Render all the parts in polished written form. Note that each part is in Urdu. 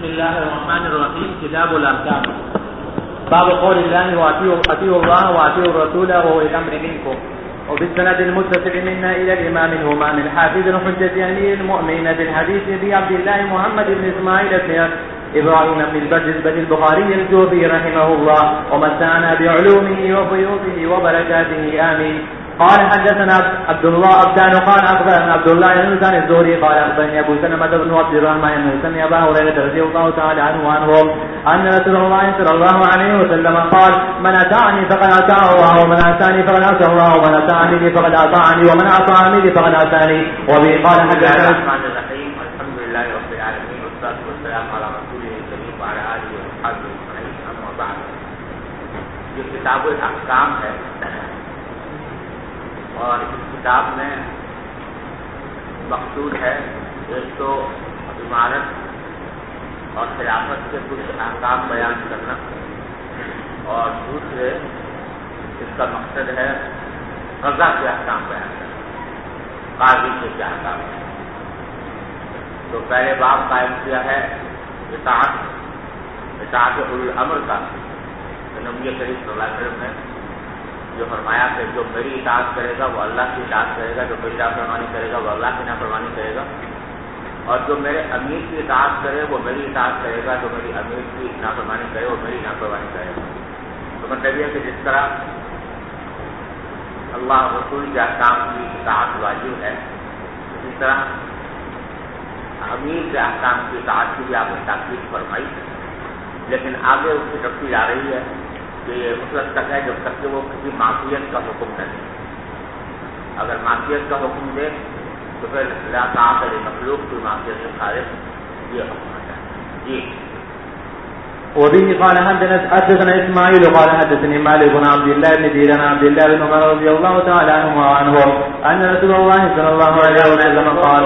الله الرحمن الرحيم. كتاب الأحكام. باب قول الله وأطيعوا الله وأطيعوا الرسول وأولي الأمر منكم. وبالسند المتصل منا إلى الإمام الهمام الحافظ الحجة أمير المؤمنين بالحديث أبي عبد الله محمد بن إسماعيل إبراهيم بن البجل البخاري الجوفي رحمه الله ومتعنا بعلومه وفيوضه وبركاته آمين. قال حدثنا عبد الله أبدان قال أخبرنا عبد الله بن مسعود الزهري قال أخبرني أبو سلمة بن عبد الرحمن بن سمع أبا هريرة رضي الله تعالى عنه أن رسول الله صلى الله عليه وسلم قال: من أطاعني فقد أطاع الله ومن عصاني فقد عصى الله ومن أطاعني فقد أطاعني ومن عصاني فقد عصاني. وبه قال حدثنا الرحمن الرحيم. الحمد لله رب العالمين والصلاة والسلام على رسوله الكريم وعلى آله وصحبه أجمعين. أما بعد، یہ کتاب الاحکام ہے اور اس کتاب میں مقصود ہے ایک تو عمارت اور خلافت کے کچھ احکام بیان کرنا، اور دوسرے اس کا مقصد ہے قضا کے احکام بیان کرنا، قاضی کے کیا احکام ہے. تو پہلے باب قائم کیا ہے اطاعت اولي الامر کا. نبی کریم صلی اللہ علیہ وسلم نے جو فرمایا کہ جو میری اطاعت کرے گا وہ اللہ کی اطاعت کرے گا، جو میری نافرمانی کرے گا وہ اللہ کی نافرمانی کرے گا، اور جو میرے امیر کی اطاعت کرے وہ میری اطاعت کرے گا، جو میری امیر کی نافرمانی کرے وہ میری نافرمانی کرے گا. تو مطلب یہ کہ جس طرح اللہ رسول کے احکام کی اطاعت واجب ہے، اسی طرح امیر کے احکام کی اطاعت کی بھی آپ نے تاکید فرمائی. لیکن آگے اس کی تفصیل آ رہی ہے کہ یہ اس وقت تک ہے جب تک کہ وہ کسی معصیت کا حکم نہ دے. اگر معصیت کا حکم دے تو پھر لا طاعۃ لمخلوق کی معصیت سے خارج یہ حکم آتا ہے. جی. وبه قال حدثنا اسماعيل قال حدثني مالك بن عبد الله بن دينار عبد الله بن عمر رضي الله تعالى عنه ان رسول الله صلى الله عليه وسلم قال: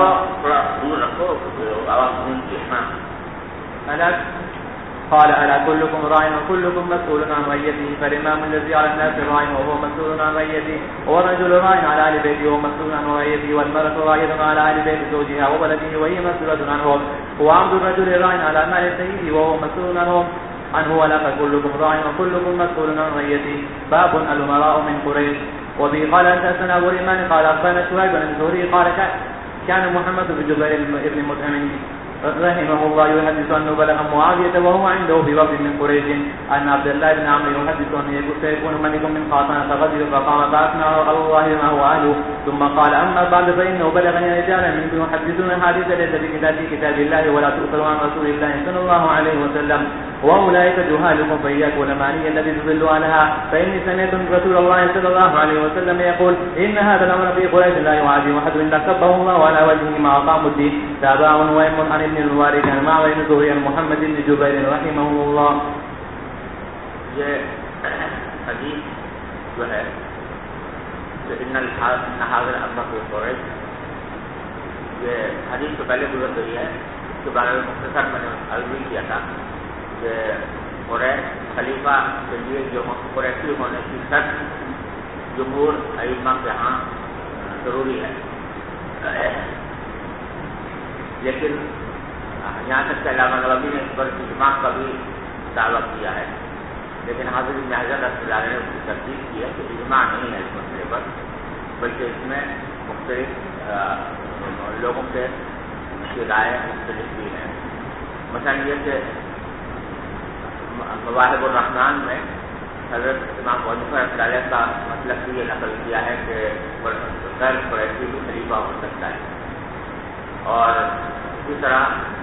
ألا كلكم راع وكلكم مسؤول عن رعيته، فالإمام الذي على الناس راع وهو مسؤول عن رعيته، والرجل راع على أهل بيته وهو مسؤول عن رعيته، والمرأة راعية على أهل بيت زوجها وولده وهي مسؤولة عنهم، وعبد الرجل راع على مال سيده وهو مسؤول عنه ولا فكلكم راع وكلكم مسؤول عن رعيته. باب الأمراء من قريش. وبه قال حدثنا أبو اليمان قال أخبرنا شعيب بن الزهري قال كان محمد بن جبير بن مطعم رحمه الله يحدث أنه بلغ معاوية وهو عنده في وفد من قريش أن عبد الله بن عمرو يحدث أن سيكون ملك من قاطنة غدر، فقام فأثنى على الله ما هو أهله، ثم قال: أما بعد فإنه بلغني رجالا منكم يحدثون حديث ليس في كتاب الله ولا تؤثر عن رسول الله صلى الله عليه وسلم، وأولئك جهالكم فإياكم والأماني الذي تضل عنها، فإني سمعت رسول الله صلى الله عليه وسلم يقول: إن هذا الأمر في قريش لا يعادي أحد إلا كبه الله على وجهه ما أقاموا الدين. تابعه نويم عن ابن المبارك عن معمر بن زهري عن محمد بن جبير رحمه الله. یہ حدیث جو ہے کہ ان هذا الامر في قريش، یہ حدیث تو پہلے گزر گئی ہے، اس کے بارے میں مختصر میں نے عرض کیا تھا کہ قریش خلیفہ کے لیے جو قریشی ہونے کی شرط جمہور ائمہ کے ہاں ضروری ہے، لیکن یہاں تک کہ علامہ نووی نے اس پر اجماع کا بھی دعویٰ کیا ہے، لیکن حافظ ابن حجر رحمۃ اللہ علیہ نے اس کی تصدیق کی ہے کہ اجماع نہیں ہے اس مسئلے پر، بلکہ اس میں مختلف لوگوں کے رائے مختلف بھی ہیں. مثلا یہ کہ مواہب الرحمن میں حضرت امام ابو حنیفہ رحمۃ اللہ علیہ کا مطلب بھی یہ نقل کیا ہے کہ غیر قریشی بھی خلیفہ ہو سکتا ہے. اور اسی طرح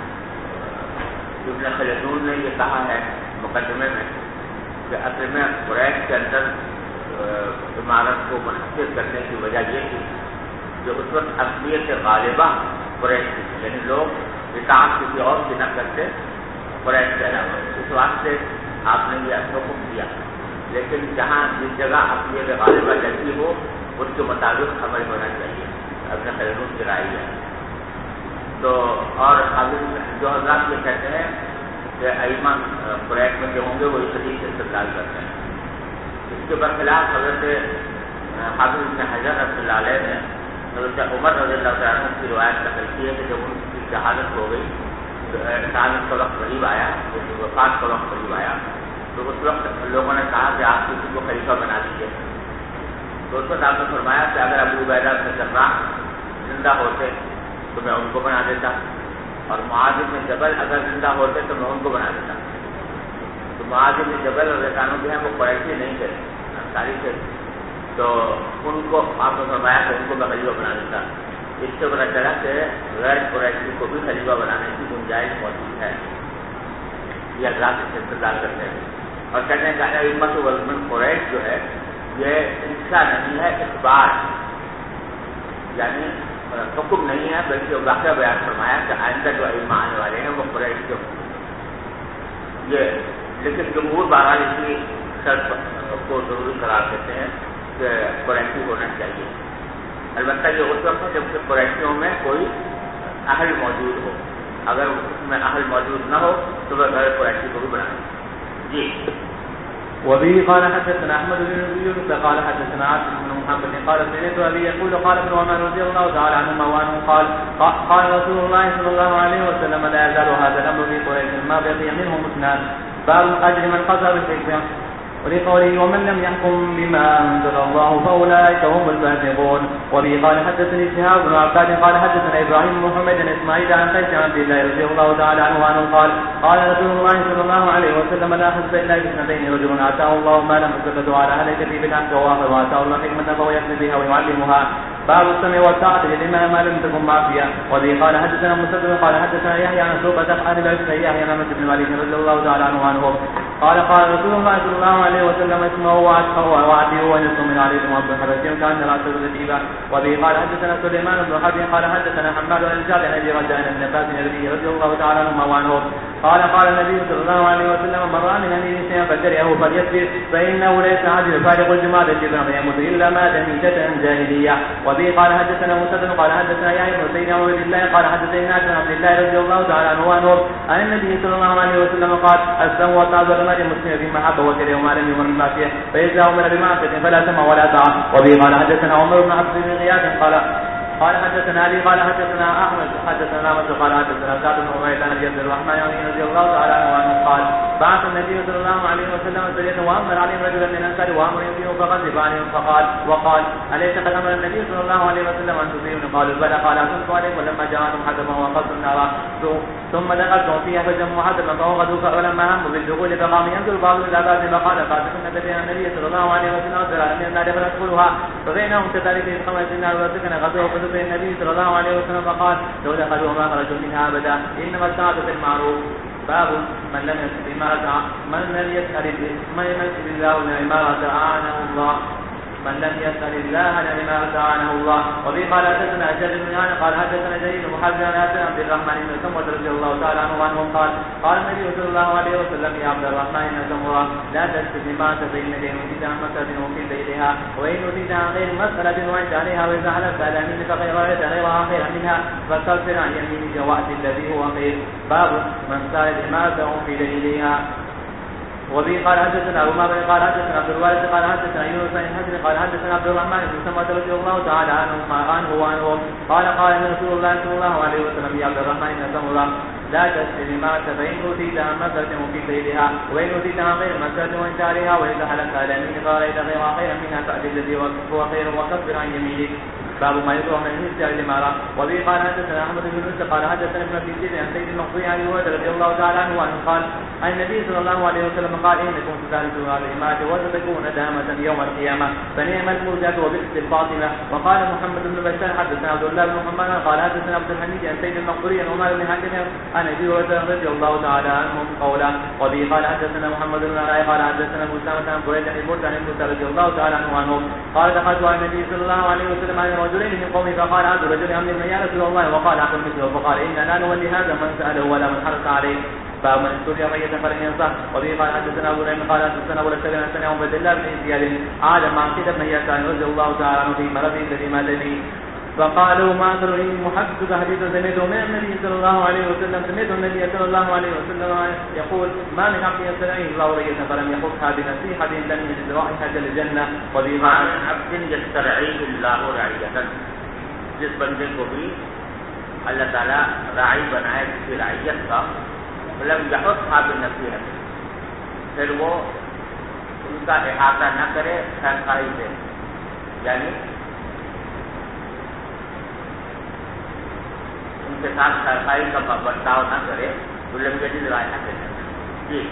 ابن خلدون نے یہ کہا ہے مقدمے میں کہ اصل میں قریش کے اندر عمارت کو منحصر کرنے کی وجہ یہ تھی جو اس وقت اصلیت غالبہ قریش کی، یعنی لوگ اطاعت کسی اور کی نہ کرتے قریش کے علاوہ، اس واسطے آپ نے یہ حکم دیا. لیکن جہاں جس جگہ اصلیت غالبہ جیسی ہو اس کے مطابق عمل ہونا چاہیے، ابن خلدون کی رائے ہے. تو اور جو حضرات یہ کہتے ہیں کہ ائمہ قریش میں جو ہوں گے وہ اس حدیث سے استدلال کرتے ہیں. اس کے برخلاف حضرت حافظ ابن حجر رحمۃ اللہ علیہ نے حضرت عمر رضی اللہ تعالیٰ عنہ کی روایت نقل کی ہے کہ جب ان کی شہادت ہو گئی اچانک کا وقت قریب آیا، وفات کا وقت قریب آیا، تو اس وقت لوگوں نے کہا کہ آپ کسی کو خلیفہ بنا دیجیے. تو اس وقت آپ نے فرمایا کہ اگر ابو عبیدہ بن جراح زندہ ہوتے تو میں ان کو بنا دیتا، اور معاذ بن جبل اگر زندہ ہوتے تو میں ان کو بنا دیتا. تو معاذ بن جبل اور رضوان جو ہیں وہ قریشی نہیں تھے، انصاری تھے، تو ان کو آپ نے فرمایا کہ ان کو میں خلیفہ بنا دیتا. اس سے پتہ چلا کہ غیر قریشی کو بھی خلیفہ بنانے کی گنجائش موجود ہے. یہ اللہ سے انتظار کرتے ہیں اور کہتے ہیں کہ امت والمن قریش جو ہے یہ انشاء نہیں ہے، اخبار، یعنی حکم نہیں ہے، بلکہ واقعہ بیان فرمایا کہ آئندہ جو ائمہ آنے والے ہیں وہ قریش کے یہ. لیکن جمہور بہرحال اسی شرط کو ضروری قرار دیتے ہیں کہ قریشی ہونا چاہیے. البتہ یہ اس وقت ہے جب کہ قریشیوں میں کوئی اہل موجود ہو. اگر اس میں اہل موجود نہ ہو تو وہ غیر قریشی کو بھی بنائیں. جی. وبه قال حدثنا احمد بن يونس قال حدثنا عاصم بن محمد قال سمعت ابي يقول قال ابن عمر رضي الله تعالى عنهما وعنه قال رسول الله صلى الله عليه وسلم لا يزال هذا الامر في قريش ما بقي منهم اثنان باب اجر من قصر بالحكمه ولقوله ومن لم يحكم بما انزل الله فاولئك هم الفاسقون. وبه قال حدثني شهاب بن عباد قال حدثنا ابراهيم بن محمد بن اسماعيل عن قيس عن عبد الله رضي الله تعالى عنه قال قال رسول الله صلى الله عليه وسلم لا حسب الا باثنتين رجل اتاه الله ما لم يسكت على اهلك في بالحق واتاه الله حكمه فهو يقضي بها ويعلمها. باب السمع والطاعه للامام ما لم تكن معصيه. وبه قال حدثنا مسدد قال حدثنا يحيى عن شعبة عن ابي يحيى عن بن مالك رضي الله تعالى عنه قال قال رسول الله صلى الله عليه وسلم اسمعوا واعطوا ونصوا من عليكم عبد الحبشي كان راسل رتيبا. وبه قال حدثنا سليمان بن حرب قال حدثنا حماد بن زياد عن ابي رجاء بن عباس رضي الله تعالى عنه قال قال النبي صلى الله عليه وسلم من راى من امير شيئا فكرهه فليصبر فانه ليس عاجل فارق الجماد الجبن فيموت الا مات ميتة جاهليه. وبه قال حدثنا مسدد قال حدثنا يحيى بن سيدنا عبد الله قال حدثنا ناس عن عبد الله رضي الله تعالى عنه عن النبي صلى الله عليه وسلم قال السمع والطاعه المسلم بمحبه وكره وما لم يؤمن بالمعصيه فاذا امر بمعصيه فلا سمع ولا طاعه. وبه قال حدثنا عمر بن عبد بن غياث قال حدثنا علي قال حدثنا احمد حدثنا مسعود قال حدثنا سعد بن عبيد عن عبد الرحمن رضي الله تعالى عنه قال بعث النبي صلى الله عليه وسلم سرية وامر عليهم رجلا من الانصار وامر يطيعوا فغضب عليهم وقال اليس قد امر النبي صلى الله عليه وسلم ان تطيعوا؟ قالوا بلى قال اكنت عليكم ولما جاءهم حدثا وقصوا النار ثم دخلتم فيها فجمعوا حدثا فوغدوا ولما هموا بالدخول فقام ينظر بعض الى بعض فقال قاتلنا النبي صلى الله عليه وسلم من النار فندخلها فبينهم كذلك في خمس النار وسكن غزوه النبي صلى الله عليه وسلم فقال لو دخلوا ما خرجوا منها ابدا انما الساعه بالمعروف. باب من لم يسأل الإمارة من لم يسأل الله الإمارة أعانه الله من لم يسأل الله الإمارة أعانه الله. وبه قال حدثنا أشد بن يعلى قال حدثنا جرير محمد عن عبد الرحمن بن سمرة رضي الله تعالى عنه قال النبي صلى الله عليه وسلم يا عبد الرحمن بن سمرة لا تسأل الإمارة فإنك إن أتيت عن مسألة وكلت إليها وإن أتيت عن غير مسألة وأنت عليها وإذا حلفت على يمينك غيرها خيرا منها فاستغفر عن يمينك وأتي الذي هو خير. باب من سأل الإمارة وكل إليها. وبه قال حدثنا ابو معبد قال حدثنا عبد الوارث قال حدثنا يونس بن حسن قال حدثنا عبد الرحمن بن سمرة رضي الله تعالى عنه قال قال رسول الله صلى الله عليه وسلم يا عبد الرحمن بن سمرة لا تسأل الإمارة فإن أوتيت عن مسألة وكلت إليها وإن أوتيت عن غير مسألة وأنت عليها وإذا حلفت على يمينك فرأيت غيرها خيرا منها فأت الذي هو خير وكفر عن يمينك. باب ما يكره من يسأل الإمارة. وبه قال حدثنا أحمد بن يونس قال حدثنا ابن أبي ذئب عن سيد المقبري عن هريرة رضي الله تعالى عنه قال عن النبي صلى الله عليه وسلم قال إنكم ستحدثون على الإمارة وستكون دامة يوم القيامة فنعم المرجعة وبئس الفاطمة. وقال محمد بن بشار حدثنا عبد الله بن محمد قال حدثنا عبد الحميد عن سيد المقبري عن عمر بن حاتم عن أبي هريرة رضي الله تعالى عنهم قولا. وبه قال حدثنا محمد بن علاء قال حدثنا مسامة عن بريدة عن موسى عن موسى رضي الله تعالى عنه قال دخلت على النبي صلى الله عليه وسلم عن رجلين من قومه فقال عبد الرجل عبد من يا رسول الله وقال أقل مثله فقال إنا لا نولي هذا من سأله ولا من حرص عليه. باب من استولي ميتا فلن ينصح. وبه قال حدثنا ابو نعيم قال حدثنا ابو الاسلام عن سنه عبد الله بن زياد عاد مع سيد بن يسار رضي الله تعالى عنه في مرضه الذي مات به فقالوا ما ترى محدث حديثا سمعته من النبي صلى الله عليه وسلم سمعت النبي صلى الله عليه وسلم يقول ما من عبد يسترعيه الله رية فلم يخصها بنصيحة لم يجد رائحة الجنة. وبه ما من عبد يسترعيه الله رعية جس بندے کو بھی اللہ تعالیٰ راعی بنائے کسی رعیت کا، مطلب یحثھا بنصیحت، پھر وہ ان کا احاطہ نہ کرے خیرخواہی سے، یعنی ان کے ساتھ خیرخواہی کا برتاؤ نہ کرے، تو لم یجد رائحة الجنة۔ جی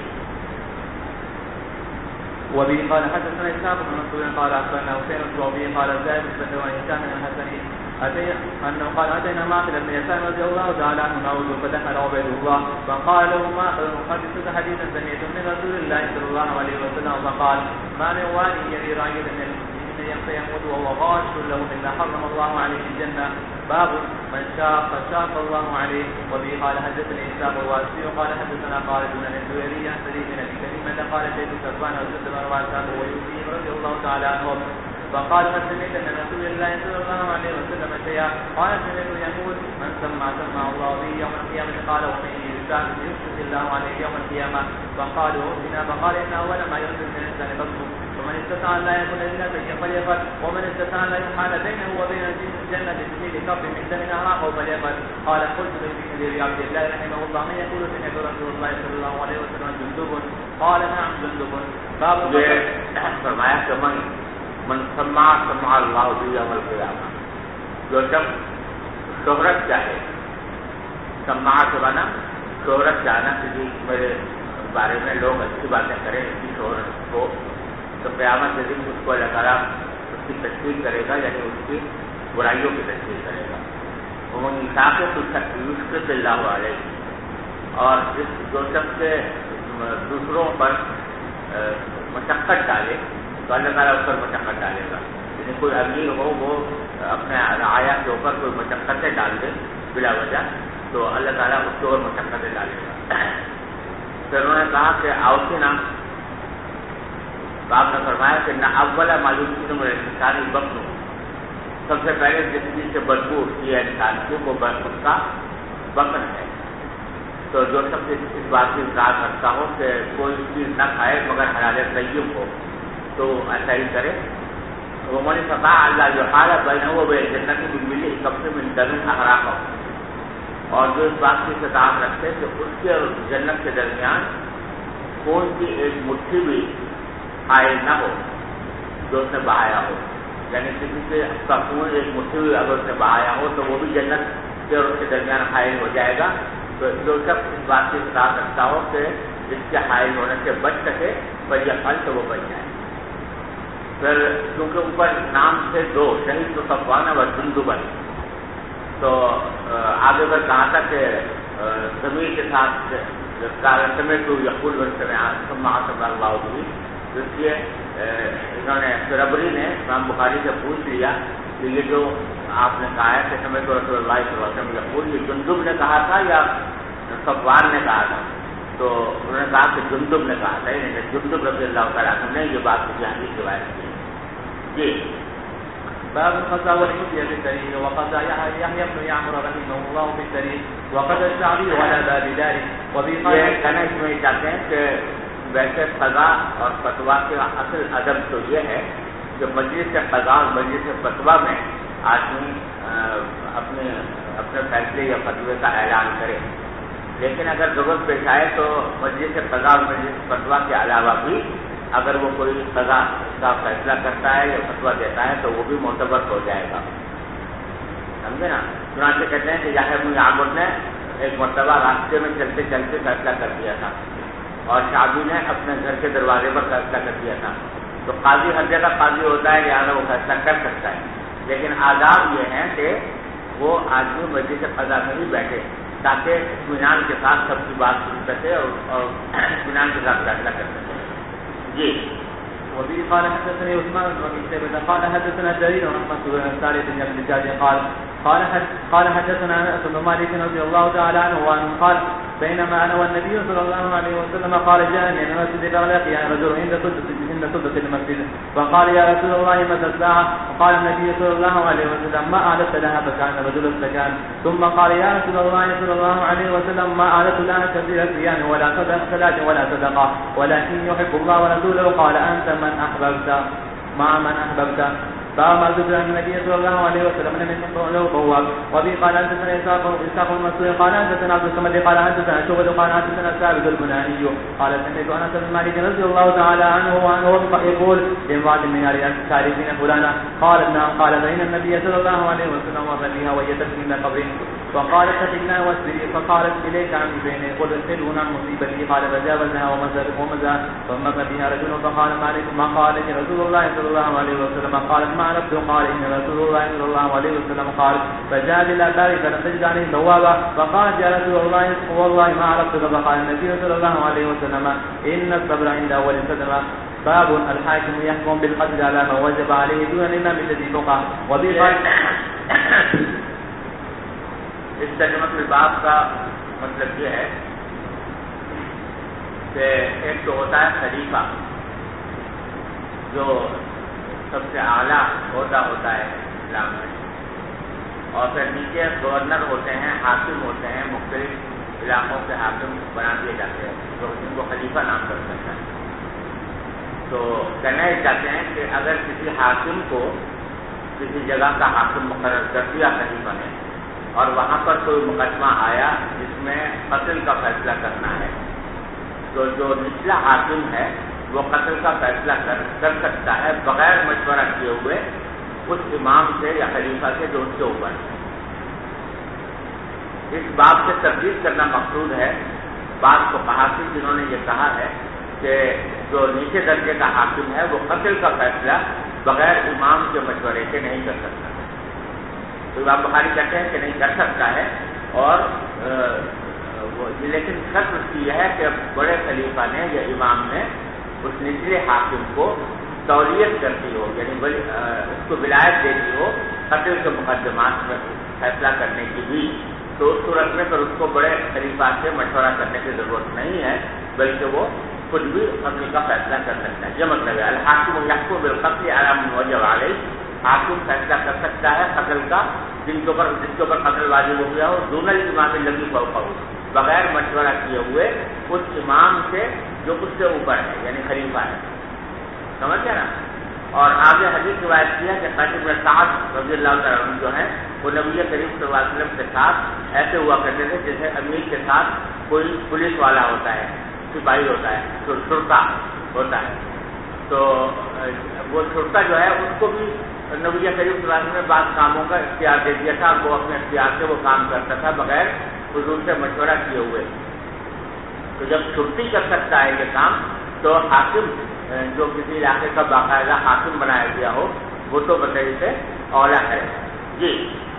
وبه قال حدثنا إسحاق بن منصور قال أخبرنا حسين وبه قال زائد بن هشام الحسني أنه قال أتينا معقل بن يسار رضي الله تعالى عنه نعوذ فدخل عبيد الله فقال له معقل أحدثك حديثا سمعت من رسول الله صلى الله عليه وسلم فقال ما من والي يلي رعية من يموت وهو غاش له إلا حرم الله عليه الجنة، باب من شاق شاق الله عليه. وبه قال حدثني إسحاق الواسطي قال حدثنا خالد بن الزهري عن سليم بن أبي كريمة قال شهدت سفيان وزيد بن رواسة ويوسف رضي الله تعالى عنهم فقال ما سمعت من رسول الله صلى الله عليه وسلم شيئا، قال سمعت يقول من سمع الله به يوم القيامة، قال ومن يشرك الله عليه يوم القيامة، فقالوا بنا، فقال إن أول ما يخرج من الإنسان بطنه، ومن استطاع أن لا يكون إلا فليفعل، ومن استطاع أن لا يحال بينه وبين الجنة بسبيل كف من دم أعراقه فليفعل. قال قلت لابن عبد الله رحمه الله من يقول سمعت رسول الله صلى الله عليه وسلم جندب، قال نعم جندب. باب فرمایا کہ من سمع اللہ به یوم القیامہ، جو شخص شہرت چاہے، سمع سے بنا شہرت چاہنا کہ میرے بارے میں لوگ اچھی باتیں کریں، اس کی شہرت کو، تو قیامت کے دن اس کو اللہ تعالیٰ اس کی تشکیل کرے گا، یعنی اس کی برائیوں کی تشکیل کرے گا۔ وہ انصاف یشرک اللہ علیہ، اور جو شخص دوسروں پر مشقت ڈالے تو اللہ تعالیٰ اس پر مشقت ڈالے گا، یعنی کوئی امیر ہو وہ اپنے رعایا کے اوپر کوئی مشقتیں ڈال دے بلا وجہ، تو اللہ تعالیٰ اس کے اوپر مشقتیں ڈالے گا۔ پھر انہوں نے کہا کہ اوسنا، تو آپ نے فرمایا کہ نہ اول معلوم میرے انسانی بخن، سب سے پہلے جس چیز سے بدبو اٹھتی ہے انسان کی وہ اس کا بخن ہے۔ تو جو شخص اس بات کی اظہار کرتا ہو کہ کوئی چیز نہ کھائے مگر حلال طیب ہو تو ایسا ہی کرے۔ وہ من استطاع اللہ جو حالت بینہ و بین جنت کی ملی کب سے من دم احراق ہو، اور جو اس بات کی استطاعت رکھتے کہ اس کے اور جنت کے درمیان خون کی ایک مٹھی بھی حائل نہ ہو جو اس نے بہایا ہو، یعنی کسی سے اس کا خون ایک مٹھی بھی اگر اس نے بہایا ہو تو وہ بھی جنت کے اور اس کے درمیان حائل ہو جائے گا۔ تو جو شخص اس بات کی استطاعت رکھتا ہو کہ اس کے حائل ہونے سے بچ سکے پر یہ پھل تو وہ بچ جائے۔ پھر کیونکہ اوپر نام سے دو شہید تو صفوان و جندب، تو آگے بڑھ کہا تھا کہ ضمیر کے ساتھ سمیت یقول سمع اللہ بھی، تو اس لیے انہوں نے ربری نے امام بخاری سے پوچھ لیا کہ یہ جو آپ نے کہا ہے کہ سمیت رسول اللہ صلی اللہ علیہ وسلم یقول، یہ جندب نے کہا تھا یا صفوان نے کہا تھا؟ تو انہوں نے کہا کہ جندب نے کہا تھا، یعنی جندب رضی اللہ تعالیٰ عنہ نے یہ بات کسی حدیث کی روایت کی۔ جی باب القضاء والمفتي في التاريخ، وقضى يحيى بن يعمر رحمه الله في التاريخ، وقضى الشعبي على باب ذلك. یہ کہنا اس میں چاہتے ہیں کہ ویسے قضا اور فتویٰ کا اصل ادب تو یہ ہے کہ مجلس قضا اور مجلس فتویٰ میں آدمی اپنے فیصلے یا فتوے کا اعلان کرے، لیکن اگر ضرورت پیش آئے تو مجلس قضا اور مجلس فتویٰ کے علاوہ بھی اگر وہ کوئی قضا کا فیصلہ کرتا ہے یا فتویٰ دیتا ہے تو وہ بھی معتبر ہو جائے گا، سمجھے نا۔ چنانچہ کہتے ہیں کہ یحییٰ بن یعمر نے ایک مرتبہ راستے میں چلتے چلتے فیصلہ کر دیا تھا، اور شعبی نے اپنے گھر کے دروازے پر فیصلہ کر دیا تھا۔ تو قاضی ہر جگہ قاضی ہوتا ہے، لہٰذا وہ فیصلہ کر سکتا ہے، لیکن آداب یہ ہیں کہ وہ آدمی مجلس قضا میں ہی بیٹھے تاکہ اطمینان کے ساتھ سب کی بات سن سکے اور اطمینان کے ساتھ فیصلہ کر سکے۔ جی وبه قال حدثني عثمان بن شيبة قال حدثنا جرير عن منصور بن سالم بن ابي الجاد قال حدثنا انس بن مالك رضي الله تعالى عنه قال بينما انا والنبي صلى الله عليه وسلم قال جاءني من المسجد فلقي رجل عند سدة المسجد فقال يا رسول الله متى الساعة؟ وقال النبي صلى الله عليه وسلم ما أعددت لها؟ فكان رجل استكان ثم قال يا رسول الله صلى الله عليه وسلم ما أعددت لها كثير صيام ولا صلاة ولا صدقة ولكن يحب الله ورسوله. قال أنت من أحببت مع من أحببت. باب ما ذكر عن النبي صلى الله عليه وسلم من قوله بواب. وبه قال حدثنا إسحاق بن منصور قال حدثنا عبد الصمد قال حدثنا شعبة قال حدثنا ثابت البناني قال سمعت أنس بن مالك رضي الله تعالى عنه يقول لامرأة من السالكين فلانا قال نعم قال فإن النبي صلى الله عليه وسلم مر بها وهي تبكي من قبر فقالت اتقنا واصبري فقالت إليك عني بيني قل اسألون عن مصيبتي قال فجاوزها ومزى فمر بها رجل فقال ما قال رسول الله صلى الله عليه وسلم قالت ما عرفت قال إن رسول الله صلى الله عليه وسلم قال فجاء بالأبار فلم تجد عليه بوابا فقالت يا رسول الله والله ما عرفت فقال النبي صلى الله عليه وسلم إن الصبر عند أول صدمة. باب الحاكم يحكم بالقتل على ما وجب عليه دون الإمام الذي فقه. وبه اس ترجمۃ الباب کا مطلب یہ ہے کہ ایک تو ہوتا ہے خلیفہ جو سب سے اعلیٰ عہدہ ہوتا ہے اسلام میں، اور پھر نیچے گورنر ہوتے ہیں، حاکم ہوتے ہیں، مختلف علاقوں کے حاکم بنا دیے جاتے ہیں تو ان کو خلیفہ نام کر سکتا ہے. تو کہنا یہ چاہتے ہیں کہ اگر کسی حاکم کو کسی جگہ کا حاکم مقرر کر دیا خلیفہ نے اور وہاں پر کوئی مقدمہ آیا جس میں قتل کا فیصلہ کرنا ہے، تو جو نچلا حاکم ہے وہ قتل کا فیصلہ کر سکتا ہے بغیر مشورہ کیے ہوئے اس امام سے یا خلیفہ سے جو اس کے اوپر ہے. اس بات سے تردید کرنا مقصود ہے بعض فقہا کی جنہوں نے یہ کہا ہے کہ جو نیچے درجے کا حاکم ہے وہ قتل کا فیصلہ بغیر امام کے مشورے کے نہیں کر سکتا. تو امام بخاری کہتے ہیں کہ نہیں کر سکتا ہے، اور لیکن شرط اس کی یہ ہے کہ بڑے خلیفہ نے یا امام نے اس نچلے حاکم کو تولیت کرتی ہو، یعنی اس کو ولایت دیتی ہو قتل کے مقدمات میں فیصلہ کرنے کی بھی، تو اس صورت میں پھر اس کو بڑے خلیفہ سے مشورہ کرنے کی ضرورت نہیں ہے، بلکہ وہ خود بھی قتل کا فیصلہ کر سکتا ہے. یہ مطلب ہے الحاکم یحکم بالقتل علی من وجب علیہ، حاکم فیصلہ کر سکتا ہے قتل کا جس کے اوپر قتل واجب ہو گیا ہو، دون الامام الذی فوقہ، بغیر مشورہ کیے ہوئے اس امام سے جو اس سے اوپر ہے یعنی خلیفہ ہے. سمجھ گیا نا؟ اور آگے حدیث روایت کیا کہ قیس بن سعد رضی اللہ تعالیٰ عنہ جو ہے وہ نبی کریم صلی اللہ علیہ وسلم کے ساتھ ایسے ہوا کرتے تھے جیسے امیر کے ساتھ کوئی پولیس والا ہوتا ہے، سپاہی ہوتا ہے، تو شرطا ہوتا ہے. تو وہ شرطا جو ہے اس کو بھی نبی کریم صلی اللہ علیہ وسلم نے بعض کاموں کا اختیار دے دیا تھا، وہ اپنے اختیار سے وہ کام کرتا تھا بغیر حضور سے مشورہ کیے ہوئے. تو جب چھٹی کر سکتا ہے یہ کام تو حاکم جو کسی علاقے کا باقاعدہ حاکم بنایا گیا ہو وہ تو بطور سے اولا ہے. جی.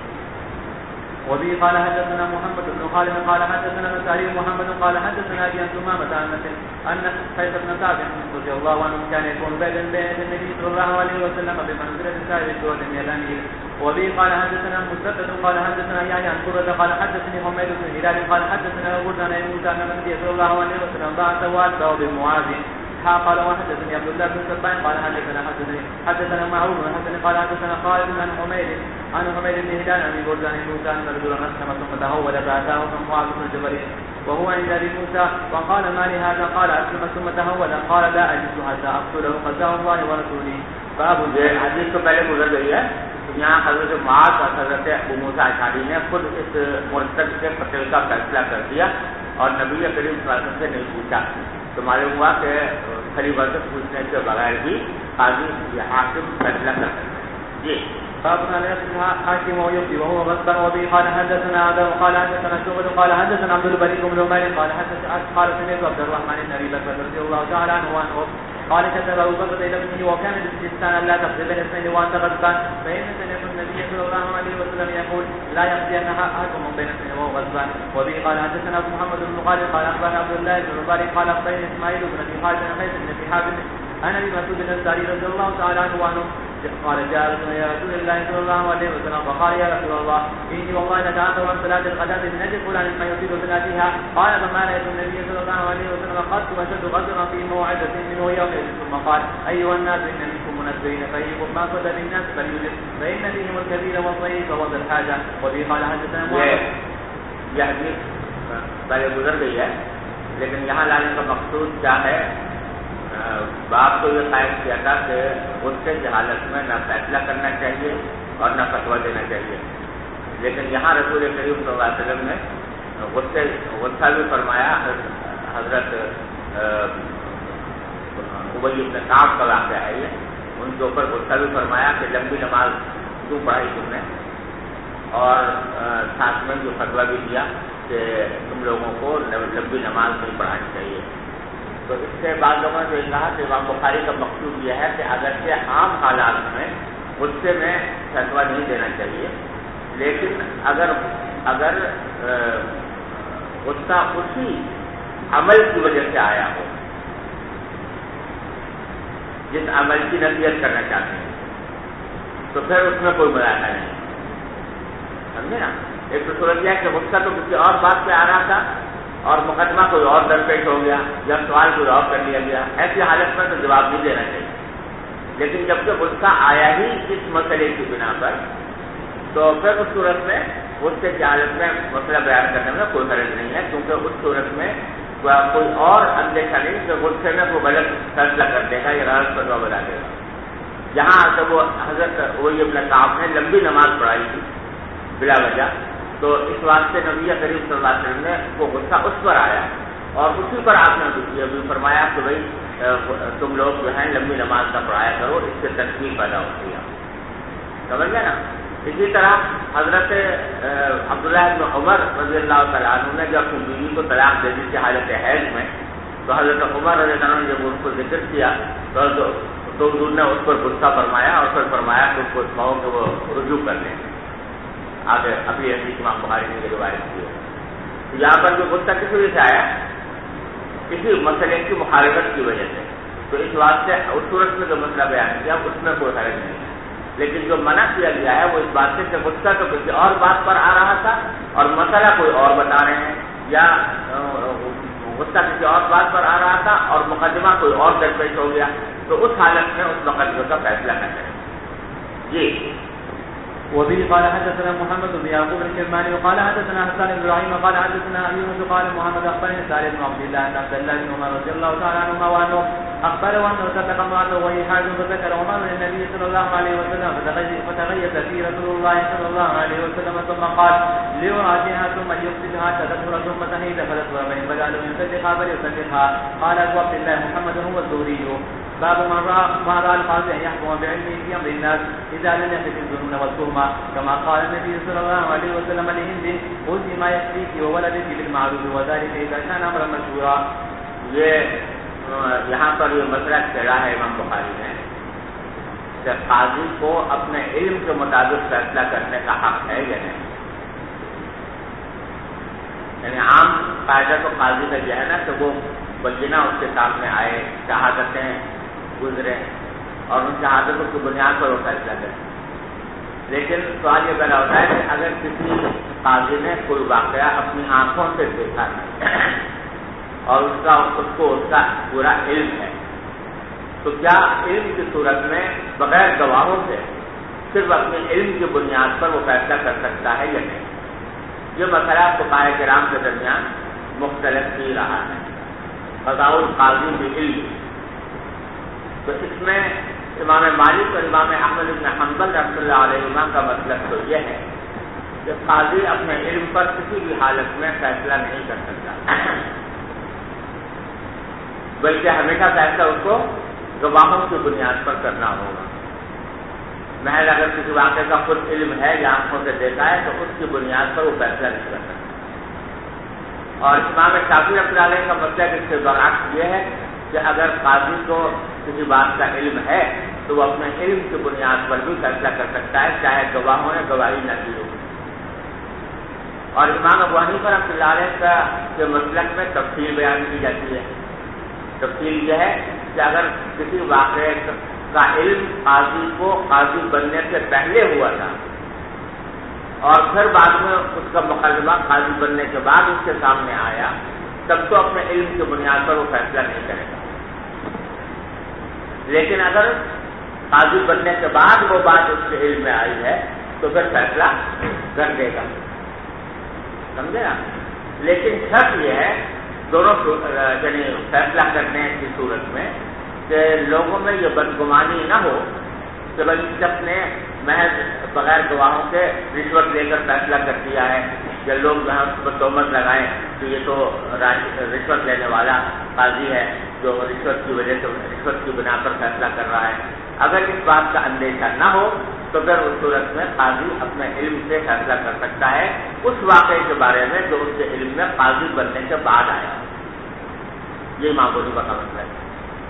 وبه قال حدثنا محمد بن خالد قال حدثنا مسعود محمد قال حدثنا ابي عن ثمامة ان قيس بن سعد رضي الله عنه كان يكون بين النبي صلى الله عليه وسلم بمنزلة سائر الجود اليماني. وبه قال حدثنا مسدد قال حدثنا يحيى عن قرة قال حدثني حميد بن هلال قال حدثنا ابو عن موسى ان النبي صلى الله عليه وسلم بعث والده بمعاذ قال وحدثني عبد الله بن سبان قال حدثنا معروف قال حدثنا خالد عن حميد بن هلال عن ابي عن موسى ان رجلا اسلم ثم تهول فاتاه معاذ بن جبل وهو عند ابي موسى وقال ما لهذا قال اسلم ثم تهول قال لا اجد حتى اقتله قضاء الله ورسوله. باب حدیث تو پہلے گزر گئی ہے. یہاں حضرت معاذ اور حضرت ابو موسیٰ اشعری نے خود اس مرتد کے قتل کا فیصلہ کر دیا اور نبی کریم صلی اللہ علیہ وسلم سے نہیں پوچھا. تو معلوم ہوا کہ خلیفہ سے پوچھنے کے بغیر بھی قاضی حاکم فیصلہ کر سکتے ہیں. جی. باب حاكم ويفتي وهو مصدر. وبه قال حدثنا آدم قال حدثنا شعبة قال حدثنا عبد البريء بن عمير قال سمعت عبد الرحمن بن ابي بكر رضي الله تعالى عنه قال كتب ابو بكر الى ابنه وكان بالاستحسان لا تقضي بين اثنين وانت غضبان فان سمعت النبي صلى الله عليه وسلم يقول لا يقضي احدكم بين اثنين وهو غضبان. وبه قال حدثنا محمد بن خالد قال اخبرنا عبد الله بن مبارك قال اخبرني اسماعيل بن ابي خالد عن قيس بن ابي حازم عن ابي مسعود الانصاري رضي الله تعالى عنه قال جاء يا رسول الله صلى الله عليه وسلم فقال يا رسول الله اني والله لتعاطى عن صلاه الغداة من اجل فلان ما يطيل صلاتها. قال فما رايت النبي صلى الله عليه وسلم قد وشد غدرا في موعظه منه يومئذ ثم قال ايها الناس ان منكم منزلين فايكم ما قد للناس فليجب فان فيهم الكبير والضعيف وذا الحاجه. وبه قال حدثنا یہ حدیث پہلے گزر گئی ہے لیکن یہاں لانے کا مقصود کیا ہے باپ کو یہ قائم کیا تھا کہ غصے کی حالت میں نہ فیصلہ کرنا چاہیے اور نہ فتویٰ دینا چاہیے، لیکن یہاں رسول کریم صلی اللہ علیہ وسلم نے غصہ بھی فرمایا. حضرت ابی بن کعب کا واقعہ ہے یہ، ان کے اوپر غصہ بھی فرمایا کہ لمبی نماز کیوں پڑھائی تم نے، اور ساتھ میں جو فتویٰ بھی دیا کہ تم لوگوں کو لمبی نماز نہیں پڑھانی چاہیے. تو اس سے بعض لوگوں نے یہ کہا کہ امام بخاری کا مقصود یہ ہے کہ اگرچہ عام حالات میں غصے میں فتویٰ نہیں دینا چاہیے، لیکن اگر غصہ اسی عمل کی وجہ سے آیا ہو جس عمل کی نصیحت کرنا چاہتے ہیں تو پھر اس میں کوئی مذاق نہیں. سمجھے نا؟ ایک تو صورت یہ ہے کہ غصہ تو کسی اور بات پہ آ رہا تھا اور مقدمہ کوئی اور درپیش ہو گیا یا سوال کوئی اور کر لیا گیا، ایسی حالت میں تو جواب نہیں دینا چاہیے. لیکن جب کہ غصہ آیا ہی اس مسئلے کی بنا پر تو پھر اس صورت میں غصے کی حالت میں مسئلہ بیان کرنے میں کوئی حرج نہیں ہے، کیونکہ اس صورت میں کوئی اور اندیشہ نہیں کہ غصے میں کوئی غلط فیصلہ کر دے گا یا غلط فتویٰ بتا دے گا. جہاں تو وہ حضرت وہی ابن کعب نے لمبی نماز پڑھائی تھی بلا وجہ، تو اس واسطے نبی کریم صلی اللہ علیہ وسلم نے وہ غصہ اس پر آیا اور اسی پر آپ نے یہ بھی فرمایا کہ بھائی تم لوگ جو ہیں لمبی نماز کا پڑھایا کرو، اس سے تشویش پیدا ہوتی ہے. سمجھ گئے نا؟ اسی طرح حضرت عبداللہ بن عمر رضی اللہ تعالیٰ عنہ نے جب اپنی بیوی کو طلاق دے دی تھی حالت حیض میں، تو حضرت عمر رضی اللہ عنہ نے جب ان کو ذکر کیا تو حضور نے اس پر غصہ فرمایا اور پھر فرمایا کہ اس کو کہو کہ وہ رجوع کر لیں. آگے ابھی حدیث امام بخاری نے روایت کی ہے. یہاں پر جو غصہ کس وجہ سے آیا؟ کسی مسئلے کی مخالفت کی وجہ سے. تو اس واسطے اس صورت میں جو مسئلہ بیان کیا اس میں کوئی حرج نہیں ہے، لیکن جو منع کیا گیا ہے وہ اس بات سے کہ غصہ تو کسی اور بات پر آ رہا تھا اور مسئلہ کوئی اور بتا رہے ہیں، یا غصہ کسی اور بات پر آ رہا تھا اور مقدمہ کوئی اور درپیش ہو گیا، تو اس حالت میں اس مقدمے کا فیصلہ نہ کریں. جی. وبه قال حدثنا محمد بن يعقوب الكرماني وقال حدثنا حسان بن ابراهيم قال حدثنا يونس قال محمد اخبرني سالم بن عبد الله ان عبد الله بن عمر رضي الله تعالى عنهما وانه اخبره انه سبق امراته وهي حاج فذكر عمر للنبي صلى الله عليه وسلم فتغيث في رسول الله صلى الله عليه وسلم ثم قال ليراجعها ثم يفسدها تذكر ثم تهيد فذكر من بدل يصدقها فليصدقها. قال ابو عبد الله محمد هو الزهري. باب من رأى القاضي أن يحكم بعلمه في أمر الناس إذا لم يخف الظنون والتهمة، كما قال النبي صلى الله عليه وسلم لهند خذي ما يكفيك وولدك بالمعروف وذلك إذا كان أمرا مشهورا. یہاں پر یہ مسئلہ چھیڑا ہے امام بخاری نے کہ قاضی کو اپنے علم کے مطابق فیصلہ کرنے کا حق ہے یا نہیں. یعنی عام قاعدہ تو قاضی کا یہ ہے نا کہ وہ بینہ اس کے سامنے آئے، شہادتیں گزرے اور ان شہادتوں کی بنیاد پر وہ فیصلہ کرے. لیکن سوال یہ پیدا ہوتا ہے کہ اگر کسی قاضی نے کوئی واقعہ اپنی آنکھوں سے دیکھا ہے اور اس کا پورا علم ہے، تو کیا علم کی صورت میں بغیر گواہوں سے صرف اپنے علم کی بنیاد پر وہ فیصلہ کر سکتا ہے یا نہیں؟ یہ مسئلہ فقہاء کرام کے درمیان مختلف ہی رہا ہے. قضاء القاضی بعلم، تو اس میں امام مالک اور امام احمد بن حنبل رحمۃ اللہ علیہما کا مطلب تو یہ ہے کہ قاضی اپنے علم پر کسی بھی حالت میں فیصلہ نہیں کر سکتا، بلکہ ہمیشہ فیصلہ اس کو گواہوں کی بنیاد پر کرنا ہوگا. محض اگر کسی واقعے کا خود علم ہے یا آنکھوں سے دیکھا ہے تو اس کی بنیاد پر وہ فیصلہ نہیں کر سکتا. اور امام شافعی رحمۃ اللہ علیہ کا مطلب اس کے برعکس یہ ہے کہ اگر قاضی کو کسی بات کا علم ہے تو وہ اپنے علم کی بنیاد پر بھی فیصلہ کر سکتا ہے، چاہے گواہوں نے گواہی نہ دی ہو. اور امام ابو حنیفہ رحمۃ اللہ علیہ کے مسلک میں تفصیل بیان کی جاتی ہے. تفصیل یہ ہے کہ اگر کسی واقعے کا علم قاضی کو قاضی بننے سے پہلے ہوا تھا اور پھر بعد میں اس کا مقدمہ قاضی بننے کے بعد اس کے سامنے آیا، تب تو اپنے علم کی بنیاد پر وہ فیصلہ نہیں کرے گا. لیکن اگر قاضی بننے کے بعد وہ بات اس کے علم میں آئی ہے تو پھر فیصلہ کر دے گا. سمجھے نا؟ لیکن شرط یہ ہے دونوں یعنی فیصلہ کرنے کی صورت میں کہ لوگوں میں یہ بدگمانی نہ ہو کہ بھائی شخص نے محض بغیر گواہوں کے رشوت لے کر فیصلہ کر دیا ہے، یا لوگ جہاں اس پر تہمت لگائیں کہ یہ تو رشوت لینے والا قاضی ہے جو رشوت کی وجہ سے رشوت کی بنا پر فیصلہ کر رہا ہے۔ اگر اس بات کا اندیشہ نہ ہو تو پھر اس صورت میں قاضی اپنے علم سے فیصلہ کر سکتا ہے اس واقعے کے بارے میں جو اس کے علم میں قاضی بننے کے بعد آیا۔ یہ امام حنیفہ کا مسئلہ ہے۔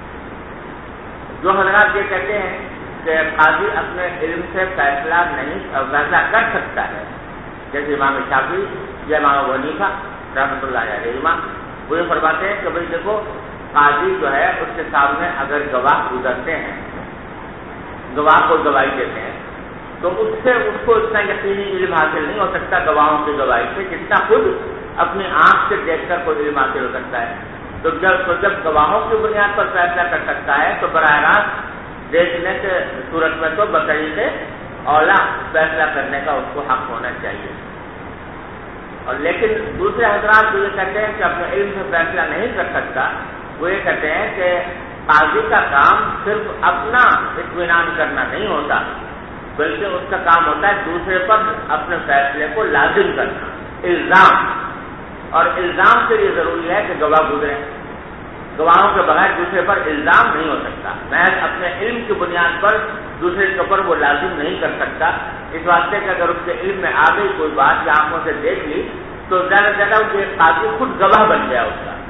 جو حضرات یہ کہتے ہیں کہ قاضی اپنے علم سے فیصلہ کر سکتا ہے، جیسے امام شافعی یا امام ابو حنیفہ رحمۃ اللہ علیہ، وہ یہ فرماتے ہیں کہ بھائی دیکھو قاضی جو ہے اس کے سامنے اگر گواہ گزرتے ہیں، گواہ کو گواہی دیتے ہیں، تو اس سے اس کو اتنا یقینی علم حاصل نہیں ہو سکتا گواہوں کی گواہی سے جتنا خود اپنی آنکھ سے دیکھ کر کوئی علم حاصل ہو سکتا ہے۔ تو جب گواہوں کی بنیاد پر فیصلہ کر سکتا ہے تو براہ راست دیکھنے کے صورت میں تو بقرعی سے اولا فیصلہ کرنے کا اس کو حق ہونا چاہیے۔ اور لیکن دوسرے حضرات جو یہ کہتے ہیں کہ اپنے علم سے فیصلہ نہیں کر سکتا، وہ یہ کہتے ہیں کہ قاضی کا کام صرف اپنا اطمینان کرنا نہیں ہوتا، بلکہ اس کا کام ہوتا ہے دوسرے پر اپنے فیصلے کو لازم کرنا، الزام۔ اور الزام کے لیے ضروری ہے کہ گواہ گزرے، گواہوں کے بغیر دوسرے پر الزام نہیں ہو سکتا۔ محض اپنے علم کی بنیاد پر دوسرے کے اوپر وہ لازم نہیں کر سکتا، اس واسطے کہ اگر اس کے علم میں آ گئی کوئی بات یا آنکھوں سے دیکھ لی تو زیادہ سے زیادہ یہ قاضی خود گواہ بن گیا، اس کا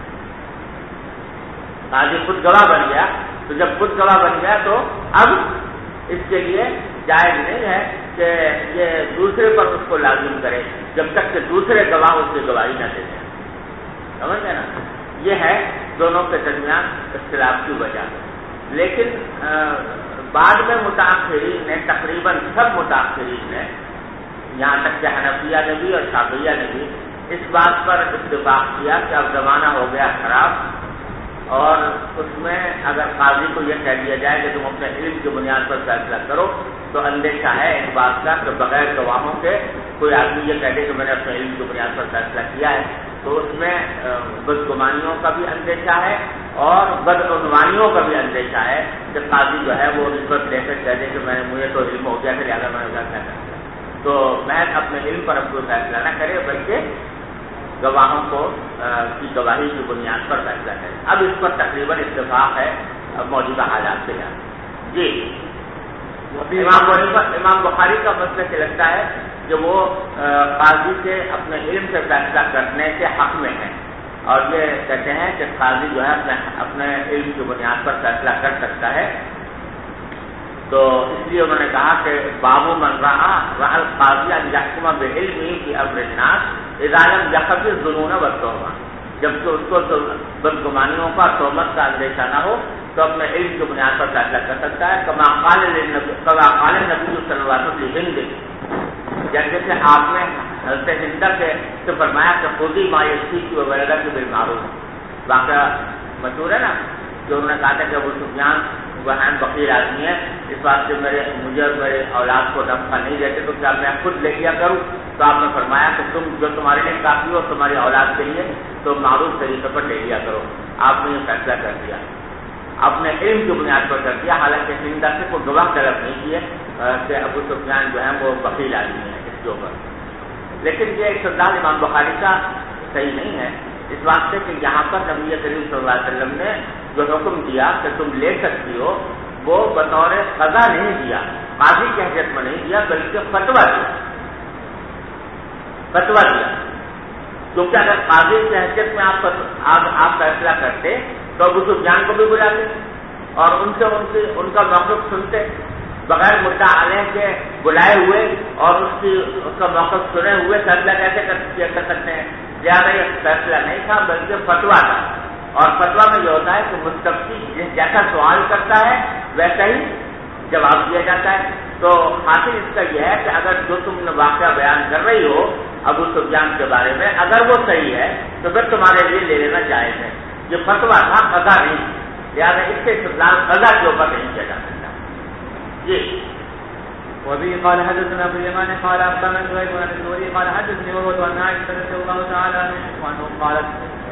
قاضی خود گواہ بن گیا۔ تو جب خود گواہ بن گیا تو اب اس کے لیے جائز نہیں ہے کہ یہ دوسرے پر اس کو لازم کرے جب تک کہ دوسرے گواہ اس کی گواہی نہ دے دیں۔ سمجھ گئے نا؟ یہ ہے دونوں کے درمیان اختلاف کی وجہ۔ لیکن بعد میں متاخرین نے، تقریباً سب متاخرین نے، یہاں تک کہ حنفیہ نے بھی اور شافعیہ نے بھی اس بات پر اتفاق کیا کہ اب زمانہ ہو گیا خراب، اور اس میں اگر قاضی کو یہ کہہ دیا جائے کہ تم اپنے علم کی بنیاد پر فیصلہ کرو تو اندیشہ ہے اس بات کا کہ بغیر گواہوں کے کوئی آدمی یہ کہہ دے کہ میں نے اپنے علم کی بنیاد پر فیصلہ کیا ہے، تو اس میں بدگمانیوں کا بھی اندیشہ ہے اور بدعنوانیوں کا بھی اندیشہ ہے کہ قاضی جو ہے وہ رشوت لے کر کہہ دے کہ مجھے تو علم ہو گیا کہ لہٰذا میں نے فیصلہ کر دیا۔ تو محض اپنے علم پر اب کوئی فیصلہ نہ کرے بلکہ گواہوں کو کی گواہی کی بنیاد پر فیصلہ کرے۔ اب اس پر تقریباً اتفاق ہے موجودہ حالات سے یاد۔ جی امام بخاری کا مسئلہ یہ لگتا ہے کہ وہ قاضی سے اپنے علم سے فیصلہ کرنے کے حق میں ہے، اور یہ کہتے ہیں کہ قاضی جو ہے اپنے علم کی بنیاد پر فیصلہ کر سکتا ہے۔ تو اس لیے انہوں نے کہا کہ بابو من رہا القاضی ان یحکم بعلمہ فی امر الناس اذا لم یخف الظنون والتہمہ، جبکہ اس کو بدگمانیوں کا، تہمت کا اندیشہ نہ ہو تو اپنے علم کی بنیاد پر فیصلہ کر سکتا ہے۔ کما قال النبی صلی اللہ علیہ وسلم ہند، جیسے آپ نے حضرت ہند سے فرمایا کہ خودی ما یکفیک وولدک بالمعروف، واقعہ مشہور ہے نا، جو انہوں نے کہا تھا کہ ابو سفیان بہن بقیر آدمی ہے، اس بات سے مجھے اور میرے اولاد کو نفع نہیں دیتے تو کیا میں خود لے لیا کروں؟ تو آپ نے فرمایا کہ تم جو تمہارے لیے کافی ہو تمہاری اولاد کے لیے تو معروف طریقے پر لے لیا کرو۔ آپ نے یہ فیصلہ کر دیا، اپنے علم کی بنیاد پر کر دیا، حالانکہ زندہ سے کوئی گواہ طلب نہیں کیے کہ ابو سفیان جو ہے وہ بقیر آدمی ہے اس کے اوپر۔ لیکن یہ استدلال امام بخاری کا صحیح نہیں ہے، اس واسطے کہ یہاں پر نبی کریم صلی اللہ علیہ وسلم نے جو حکم دیا کہ تم لے سکتی ہو وہ بطور قضا نہیں دیا، قاضی کی حیثیت میں نہیں دیا، بلکہ فتویٰ دیا، فتویٰ دیا۔ کیونکہ اگر قاضی کی حیثیت میں آپ فیصلہ کرتے تو ابو سفیان کو بھی بلاتے اور ان کا موقف سنتے، بغیر مدعا علیہ کے بلائے ہوئے اور اس کا موقف سنے ہوئے فیصلہ کیسے کر سکتے ہیں؟ زیادہ یہ فیصلہ نہیں تھا بلکہ فتویٰ تھا، اور فتویٰ میں یہ ہوتا ہے کہ مستفتی جیسا سوال کرتا ہے ویسا ہی جواب دیا جاتا ہے۔ تو حاصل اس کا یہ ہے کہ اگر جو تم نے واقعہ بیان کر رہی ہو ابو سفیان کے بارے میں اگر وہ صحیح ہے تو پھر تمہارے لیے لے لینا جائز ہے۔ یہ فتویٰ تھا، قضا نہیں، لہٰذا اس سے استدلال قضا کے اوپر نہیں کیا جا سکتا۔ جی وبه قال حدثنا ابو اليمان قال اخبرنا زهير بن الزهري قال حدثني وهو عن عائشة رضي الله تعالى عنها قالت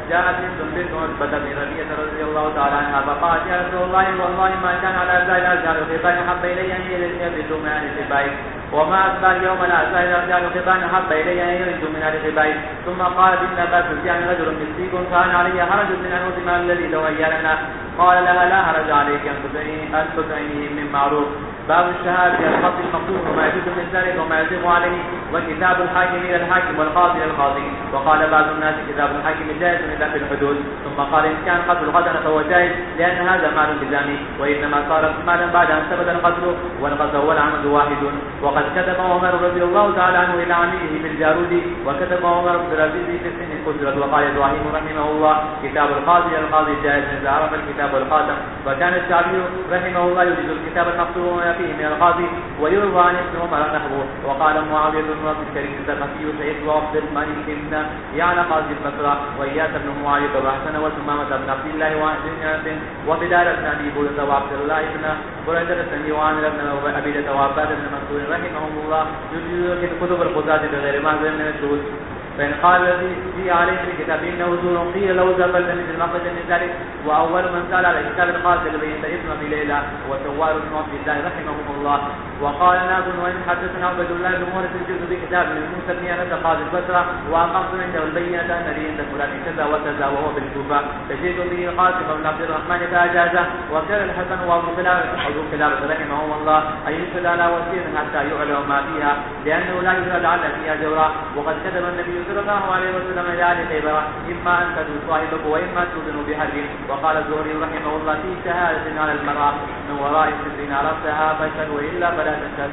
جاءت بنت عتبة بن ربيعة رضي الله تعالى عنها فقالت يا رسول الله والله ما كان على زائد رجال خبان حب إلي أن يبدوا من أهل خبائك وما أصبح اليوم لا زائد رجال خبان حب إلي أن يبدوا من أهل خبائك. ثم قالت إن أبا سفيان رجل مسكين كان علي حرج من أن أوتم الذي تغير لنا. قال لها لا حرج عليك أن تطعميه من معروف. باب الشهادة الخط المقصود وما يجوز من ذلك وما يجب عليه وكتاب الحاكم إلى الحاكم والقاضي إلى القاضي. وقال بعض الناس كتاب الحاكم جائز إلا في الحدود. ثم قال إن كان قتل القتل فهو جائز لأن هذا مال بزاني وإنما صار مالا بعد أن ثبت القتل والقتل والعمد واحد. وقد كتب عمر رضي الله تعالى عنه إلى عمله في الجارود وكتب عمر بن العزيز في السن القدرة. وقال إبراهيم رحمه الله كتاب القاضي إلى القاضي جائز إذا عرف الكتاب والخاتم. وكان الشعبي رحمه الله يجوز الكتاب المقصود فيه من القاضي ويروى عن ابن عمر نحوه. وقال معاوية بن عبد الكريم الثقفي سعيد وعبد الملك بن يعلى قاضي البصرة وإياس بن معاوية وحسن وثمامة بن عبد الله وبدار بن أبي بردة وعبد الله بن بريدة السندي وعامر بن أبيدة وعباد بن منصور رحمهم الله يجوز كتب القضاة بغير محضر من الشهود. فإن قال الذي في عليه في الكتاب إنه زور قيل له زبل مثل المقصد من ذلك. وأول من سأل على كتاب القاضي لبين اسم بليلة وسوار بن عبد الله رحمهم الله. وقال ناس وإن حدثنا عبد الله بن مورث الجزء بكتاب من موسى بن أنس قاضي البصرة وأقمت عنده البينة أن لي عند فلان كذا وكذا وهو بالكوفة فجئت به القاسم بن عبد الرحمن فأجازه. وكان الحسن وأبو كلابة رحمهم الله أن يشهد على وسيلة حتى يعلم ما فيها لأنه لا يشهد على فيها جورا. وقد كتب النبي صلى الله عليه وسلم إلى آل خيبر إما أن تدعوا صاحبك وإما تؤذنوا بحرب. وقال الزهري رحمه الله في شهادة على المرأة من وراء السترين عرفتها فاشهد وإلا فلا تشهد.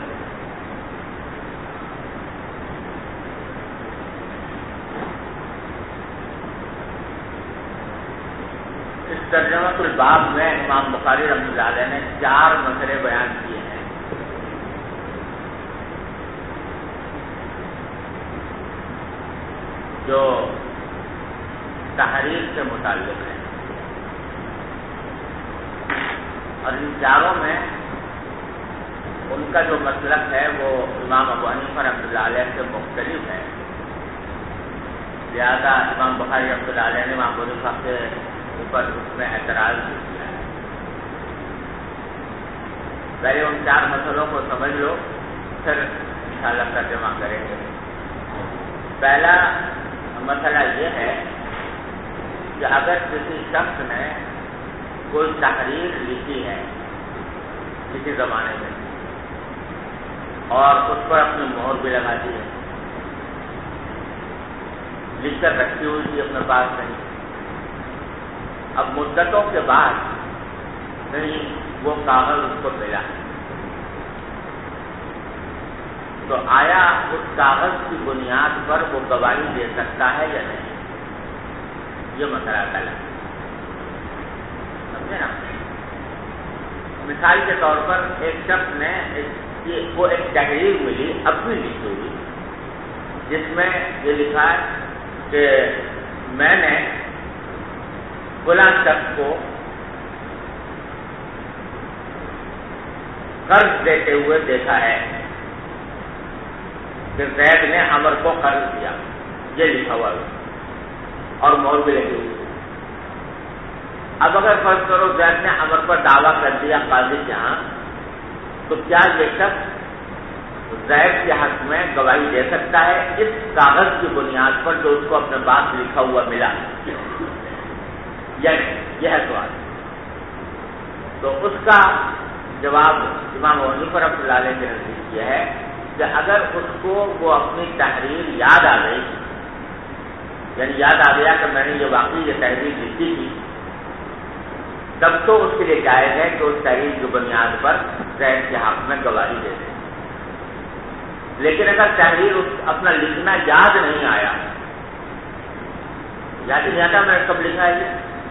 اس ترجمۃ الباب میں امام بخاری رحمۃ اللہ علیہ نے 4 مسئلے بیان کیے ہیں. جو تحریر سے متعلق ہے اور ان 4 میں ان کا جو مسلک ہے وہ امام ابو حنیفہ رحمۃ اللہ علیہ سے مختلف ہے. لہذا امام بخاری رحمۃ اللہ علیہ نے امام ابو حنیفہ کے اوپر اس میں اعتراض کیا ہے. پہلے ان 4 مسئلوں کو سمجھ لو پھر انشاءاللہ ترجمہ کریں گے. پہلا مسئلہ یہ ہے کہ اگر کسی شخص نے کوئی تحریر لکھی ہے کسی زمانے میں اور اس پر اپنی مہر بھی لگا دی ہے, لکھ کر رکھی ہوئی تھی اپنے پاس نہیں, اب مدتوں کے بعد نہیں وہ کاغذ اس کو ملا, تو آیا اس کاغذ کی بنیاد پر وہ گواہی دے سکتا ہے یا نہیں؟ یہ مسئلہ پہلا. سمجھے نا؟ مثال کے طور پر ایک شخص نے وہ ایک تحریر ملی اپنی لکھی ہوئی جس میں یہ لکھا ہے کہ میں نے فلاں شخص کو قرض دیتے ہوئے دیکھا ہے کہ زید نے عمر کو قرض دیا, یہ لکھا ہوا ہے اور مہر بھی لگی ہوئی. اب اگر فرض کرو زید نے عمر پر دعویٰ کر دیا قاضی کے یہاں, تو کیا یہ شخص زید کے حق میں گواہی دے سکتا ہے اس کاغذ کی بنیاد پر جو اس کو اپنے پاس لکھا ہوا ملا یا نہیں؟ یہ ہے سوال. تو اس کا جواب امام ابو حنیفہ رحمۃ اللہ علیہ کے نزدیک یہ ہے کہ اگر اس کو وہ اپنی تحریر یاد آ گئی, یعنی یاد آ گیا کہ میں نے یہ واقعی یہ تحریر لکھی تھی, تب تو اس کے لیے جائز ہے کہ اس تحریر کی بنیاد پر زید کے حق میں گواہی دے دے. لیکن اگر تحریر اپنا لکھنا یاد نہیں آیا, یاد نہیں آتا میں نے کب لکھا ہے,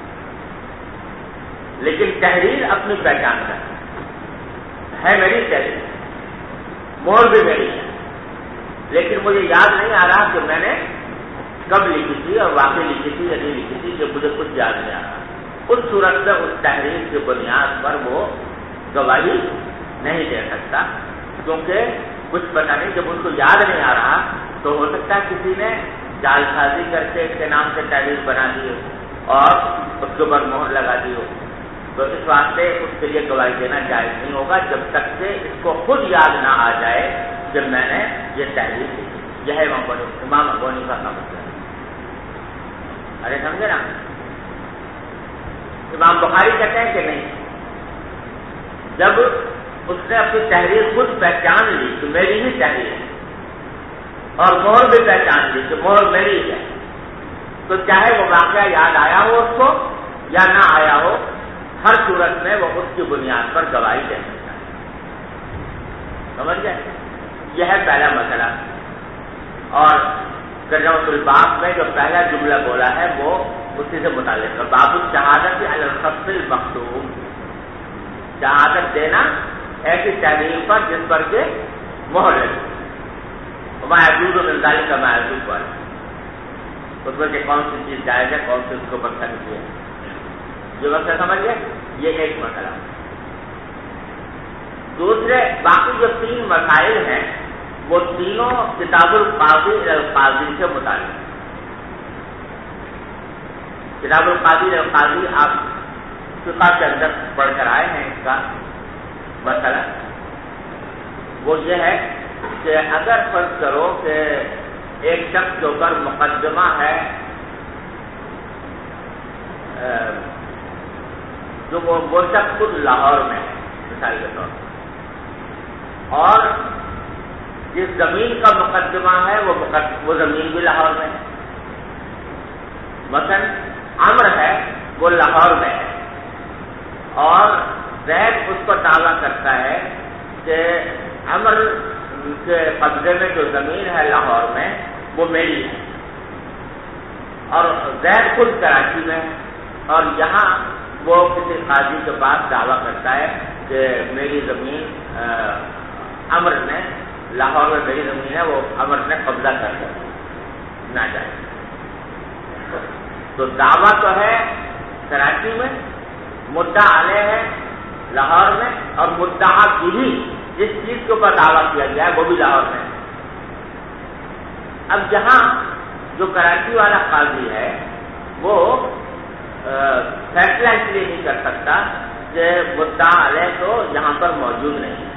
لیکن تحریر اپنی پہچان ہے میری تحریر, مہر بھی میری ہے, لیکن مجھے یاد نہیں آ رہا کہ میں نے کب لکھی تھی اور واقعی لکھی تھی یا نہیں لکھی تھی, کہ مجھے کچھ یاد نہیں آ رہا. اس صورت میں اس تحریر کی بنیاد پر وہ گواہی نہیں دے سکتا, کیونکہ کچھ پتہ نہیں, جب ان کو یاد نہیں آ رہا تو ہو سکتا ہے کسی نے جال سازی کر کے اس کے نام سے تحریر بنا دی ہو اور اس کے اوپر مہر لگا دی ہو، تو اس واسطے اس کے لیے گواہی دینا جائز نہیں ہوگا جب تک کہ اس کو خود یاد نہ آ جائے کہ میں نے یہ تحریر کی۔ یہ ہے امام ابو حنیفہ کا مسئلہ۔ ارے سمجھے نا؟ امام بخاری کہتے ہیں کہ نہیں، جب اس نے اپنی تحریر خود پہچان لی کہ میری ہی تحریر ہے اور مہر بھی پہچان لی کہ مہر میری ہے، تو چاہے وہ واقعہ یاد آیا ہو اس کو یا نہ آیا ہو، ہر صورت میں وہ اس کی بنیاد پر گواہی دے سکتا ہے۔ سمجھ گئے؟ یہ ہے پہلا مسئلہ۔ اور ترجمۃ الباب میں جو پہلا جملہ بولا ہے وہ اسی سے متعلق ہے، باب الشہادت علی الخط المکتوب، شہادت دینا ایسی تحریر پر جس پر کہ مہر لگی، وما يجوز من ذلك ما يجوز، اس میں کہ کون سی چیز جائز ہے کون سی اس کو پتہ نہیں ہے۔ جو مسئلہ سمجھ گئے؟ یہ ایک مسئلہ۔ دوسرے باقی جو تین مسائل ہیں وہ تینوں کتاب القاضی القاضی سے متعلق۔ کتاب القاضی القاضی آپ فقہ کے اندر پڑھ کر آئے ہیں، اس کا مسئلہ وہ یہ ہے کہ اگر فرض کرو کہ ایک شخص کے اوپر مقدمہ ہے جو وہ شخص خود لاہور میں ہے مثال کے طور پر، اور جس زمین کا مقدمہ ہے وہ زمین بھی لاہور میں ہے، مثلا عمر ہے وہ لاہور میں ہے اور زید اس کو دعویٰ کرتا ہے کہ عمر کے قبضے میں جو زمین ہے لاہور میں وہ میری ہے، اور زید خود کراچی میں ہے اور یہاں وہ کسی قاضی کے پاس دعویٰ کرتا ہے کہ میری زمین عمر نے لاہور میں میری زمین ہے وہ عمر نے قبضہ کر نہ جائے، تو دعویٰ تو ہے کراچی میں، مدعا علیہ ہے لاہور میں، اور مدعا بھی جس چیز کے اوپر دعویٰ کیا گیا ہے وہ بھی لاہور میں ہے۔ اب یہاں جو کراچی والا قاضی ہے وہ فیصلہ اس لیے نہیں کر سکتا کہ مدعا علیہ تو یہاں پر موجود نہیں ہے،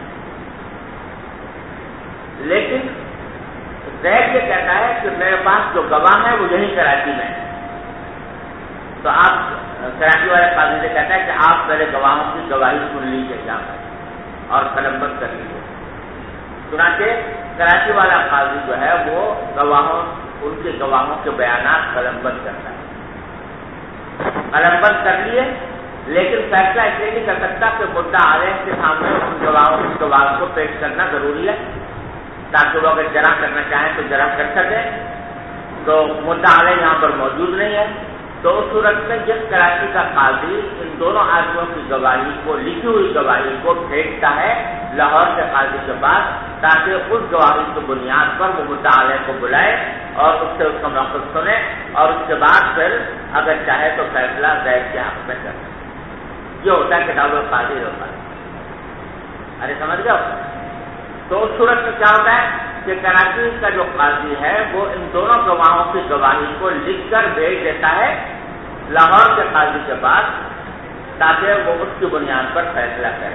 لیکن زید یہ کہتا ہے کہ میرے پاس جو گواہ ہے وہ یہیں کراچی میں ہے، تو آپ کراچی والے قاضی سے کہتا ہے کہ آپ میرے گواہوں کی گواہی سن لیجیے یہاں پر اور قلم بند کر لیجیے۔ چنانچہ کراچی والا قاضی جو ہے وہ ان کے گواہوں کے بیانات قلم بند کرتا ہے، قلم بند کر لیے، لیکن فیصلہ اس لیے نہیں کر سکتا کہ مدعا علیہ کے سامنے ان گواہوں کو پیش کرنا ضروری ہے تاکہ وہ اگر جرح کرنا چاہیں تو جرح کر سکیں، تو مدعا علیہ یہاں پر موجود نہیں ہے، تو اس صورت میں جس کراچی کا قاضی ان دونوں آدمیوں کی گواہی کو لکھی ہوئی گواہی کو بھیجتا ہے لاہور کے قاضی کے پاس تاکہ اس گواہی کی بنیاد پر وہ مدعا علیہ کو بلائے اور اس سے اس کا موقف سنے اور اس کے بعد پھر اگر چاہے تو فیصلہ زید کے حق میں کرے۔ یہ ہوتا ہے کتاب القاضی القاضی۔ ارے سمجھ گئے؟ تو اس صورت میں کیا ہوتا ہے کہ کراچی کا جو قاضی ہے وہ ان دونوں گواہوں کی گواہی کو لکھ کر بھیج دیتا ہے لاہور کے قاضی کے پاس تاکہ وہ اس کی بنیاد پر فیصلہ کرے۔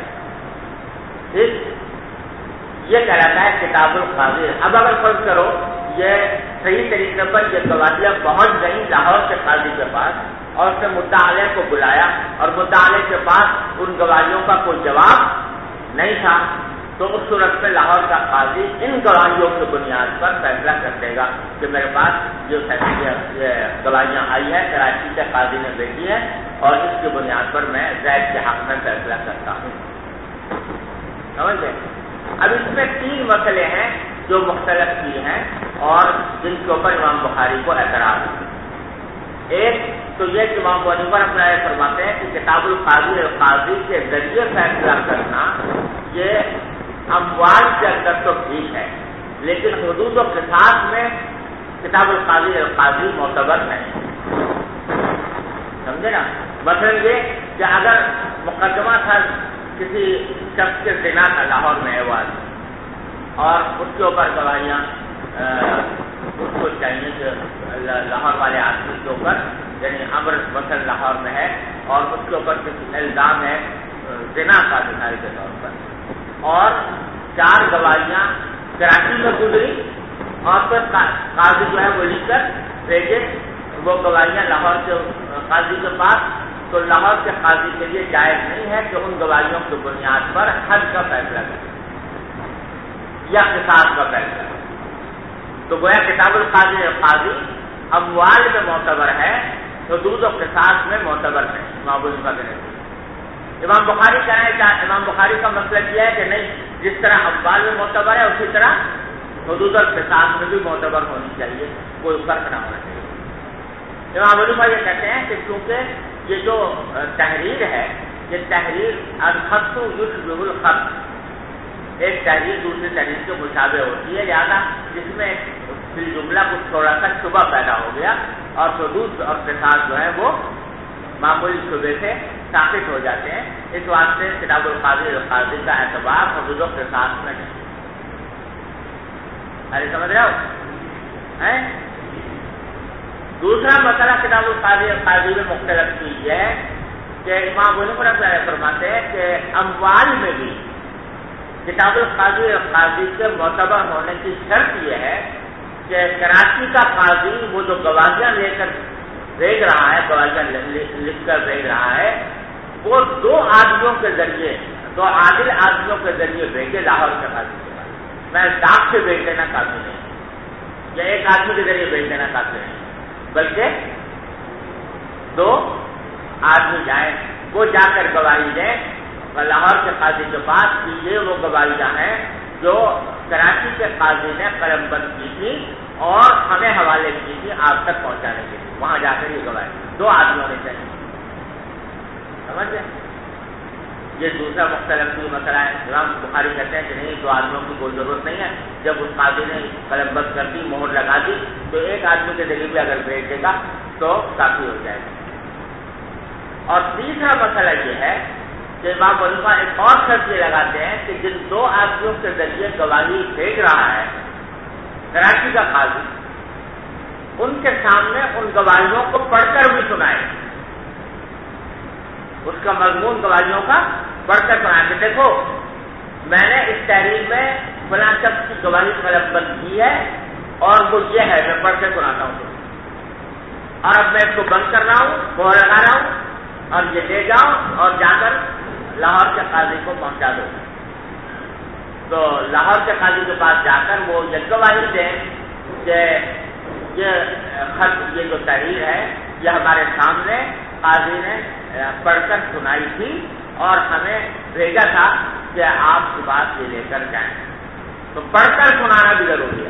یہ کہلاتا ہے کتاب القاضی۔ اب اگر فرض کرو یہ صحیح طریقے پر یہ گواہیاں پہنچ گئیں لاہور کے قاضی کے پاس اور اس نے مدعا علیہ کو بلایا اور مدعا علیہ کے پاس ان گواہیوں کا کوئی جواب نہیں تھا، تو اس صورت میں لاہور کا قاضی ان گواہیوں کی بنیاد پر فیصلہ کر دے گا کہ میرے پاس جو گواہیاں آئی ہیں کراچی کے قاضی نے بھیجی ہیں اور اس کی بنیاد پر میں زید کے حق میں فیصلہ کرتا ہوں۔ سمجھ گئے؟ اب اس میں تین مسئلے ہیں جو مختلف کی ہیں اور جن کے اوپر امام بخاری کو اعتراض ہے۔ ایک تو یہ کہ امام ابو حنیفہ رحمۃ اللہ فرماتے ہیں کہ کتاب القاضی القاضی کے ذریعے فیصلہ کرنا یہ اموال کے اندر تو ٹھیک ہے، لیکن حدود و قصاص میں کتاب القاضی القاضی معتبر ہے۔ سمجھے نا؟ مثلا یہ کہ اگر مقدمہ تھا کسی شخص کے زنا کا لاہور میں ہے اور اس کے اوپر گواہیاں اس کو چاہیے کہ لاہور والے آدمی کے اوپر، یعنی امر وصل لاہور میں ہے اور اس کے اوپر کچھ الزام ہے زنا کا مثال کے طور پر، اور 4 گواہیاں کراچی میں گزری اور پھر قاضی جو ہے وہ لکھ کر بھیجے وہ گواہیاں لاہور کے قاضی کے پاس، تو لاہور کے قاضی کے لیے جائز نہیں ہے کہ ان گواہیوں کی بنیاد پر حد کا فیصلہ کرے یا قصاص کا فیصلہ کرے۔ تو گویا کتاب القاضی اموال میں معتبر ہے، حدود و قصاص میں معتبر ہے معمول وغیرہ۔ امام بخاری کہنا ہے، امام بخاری کا مسئلہ یہ ہے کہ نہیں، جس طرح اموال میں معتبر ہے اسی طرح حدود اور قصاص میں بھی معتبر ہونی چاہیے، کوئی فرق نہ ہونا چاہیے۔ امام حنیفہ یہ کہتے ہیں کہ چونکہ یہ جو تحریر ہے، یہ تحریر الخط یشبہ الخط، ایک تحریر دوسری تحریر کے مشابہ ہوتی ہے، لہٰذا جس میں فی الجملہ کچھ تھوڑا سا شبہ پیدا ہو گیا اور حدود اور قصاص جو ہے وہ معمولی شبے سے ثابت ہو جاتے ہیں، اس واسطے کتاب القاضی کا اعتبار حدود و قصاص میں نہیں۔ ارے سمجھ رہے ہو؟ دوسرا مسئلہ کتاب القاضی میں مختلف چیز یہ ہے کہ امام حنیفہ رحمۃ اللہ فرماتے ہیں کہ اموال میں بھی کتاب القاضی کے معتبر ہونے کی شرط یہ ہے کہ کراچی کا قاضی وہ جو گواہیاں لے کر بھیج رہا ہے، گواہیاں لکھ کر بھیج رہا ہے، وہ 2 آدمیوں کے ذریعے، 2 عادل آدمیوں کے ذریعے بھیجے لاہور کے قاضی کے پاس۔ میں ڈاک سے بھیج دینا کافی نہیں، یا ایک آدمی کے ذریعے بھیج دینا کافی نہیں، بلکہ 2 آدمی جائیں، وہ جا کر گواہی دیں لاہور کے قاضی کے پاس کہ یہ وہ گواہیاں ہیں جو کراچی کے قاضی نے قلم بند کی تھی اور ہمیں حوالے کی تھی آپ تک پہنچانے کے لیے، وہاں جا کر یہ گواہی 2 آدمی ہونے چاہیے۔ سمجھ گئے؟ یہ دوسرا مختلف مسئلہ ہے۔ امام بخاری کہتے ہیں کہ نہیں، 2 آدمیوں کی کوئی ضرورت نہیں ہے، جب اس قاضی نے قلم بند کر دی، مہر لگا دی، تو ایک آدمی کے ذریعے بھی اگر بھیج دے گا تو کافی ہو جائے گا۔ اور تیسرا مسئلہ یہ ہے کہ امام حنیفہ ایک اور شرط یہ لگاتے ہیں کہ جن 2 آدمیوں کے ذریعے گواہی بھیج رہا ہے کراچی کا قاضی، ان کے سامنے ان گواہیوں کو پڑھ کر بھی سنائے، اس کا مضمون گواہیوں کا پڑھ کر سنائے کہ دیکھو میں نے اس تحریر میں فلاں شخص کی گواہی قلم بند کی ہے اور وہ یہ ہے، میں پڑھ کے سناتا ہوں، اور اب میں اس کو بند کر رہا ہوں، مہر لگا رہا ہوں، اور یہ لے جاؤ اور جا کر لاہور کے قاضی کو پہنچا دو۔ تو لاہور کے قاضی کے پاس جا کر وہ یہ گواہی دیں کہ یہ خط، یہ جو تحریر ہے یہ ہمارے سامنے قاضی نے پڑھ کر سنائی تھی اور ہمیں بھیجا تھا کہ آپ کی بات یہ لے کر جائیں۔ تو پڑھ کر سنانا بھی ضروری ہے۔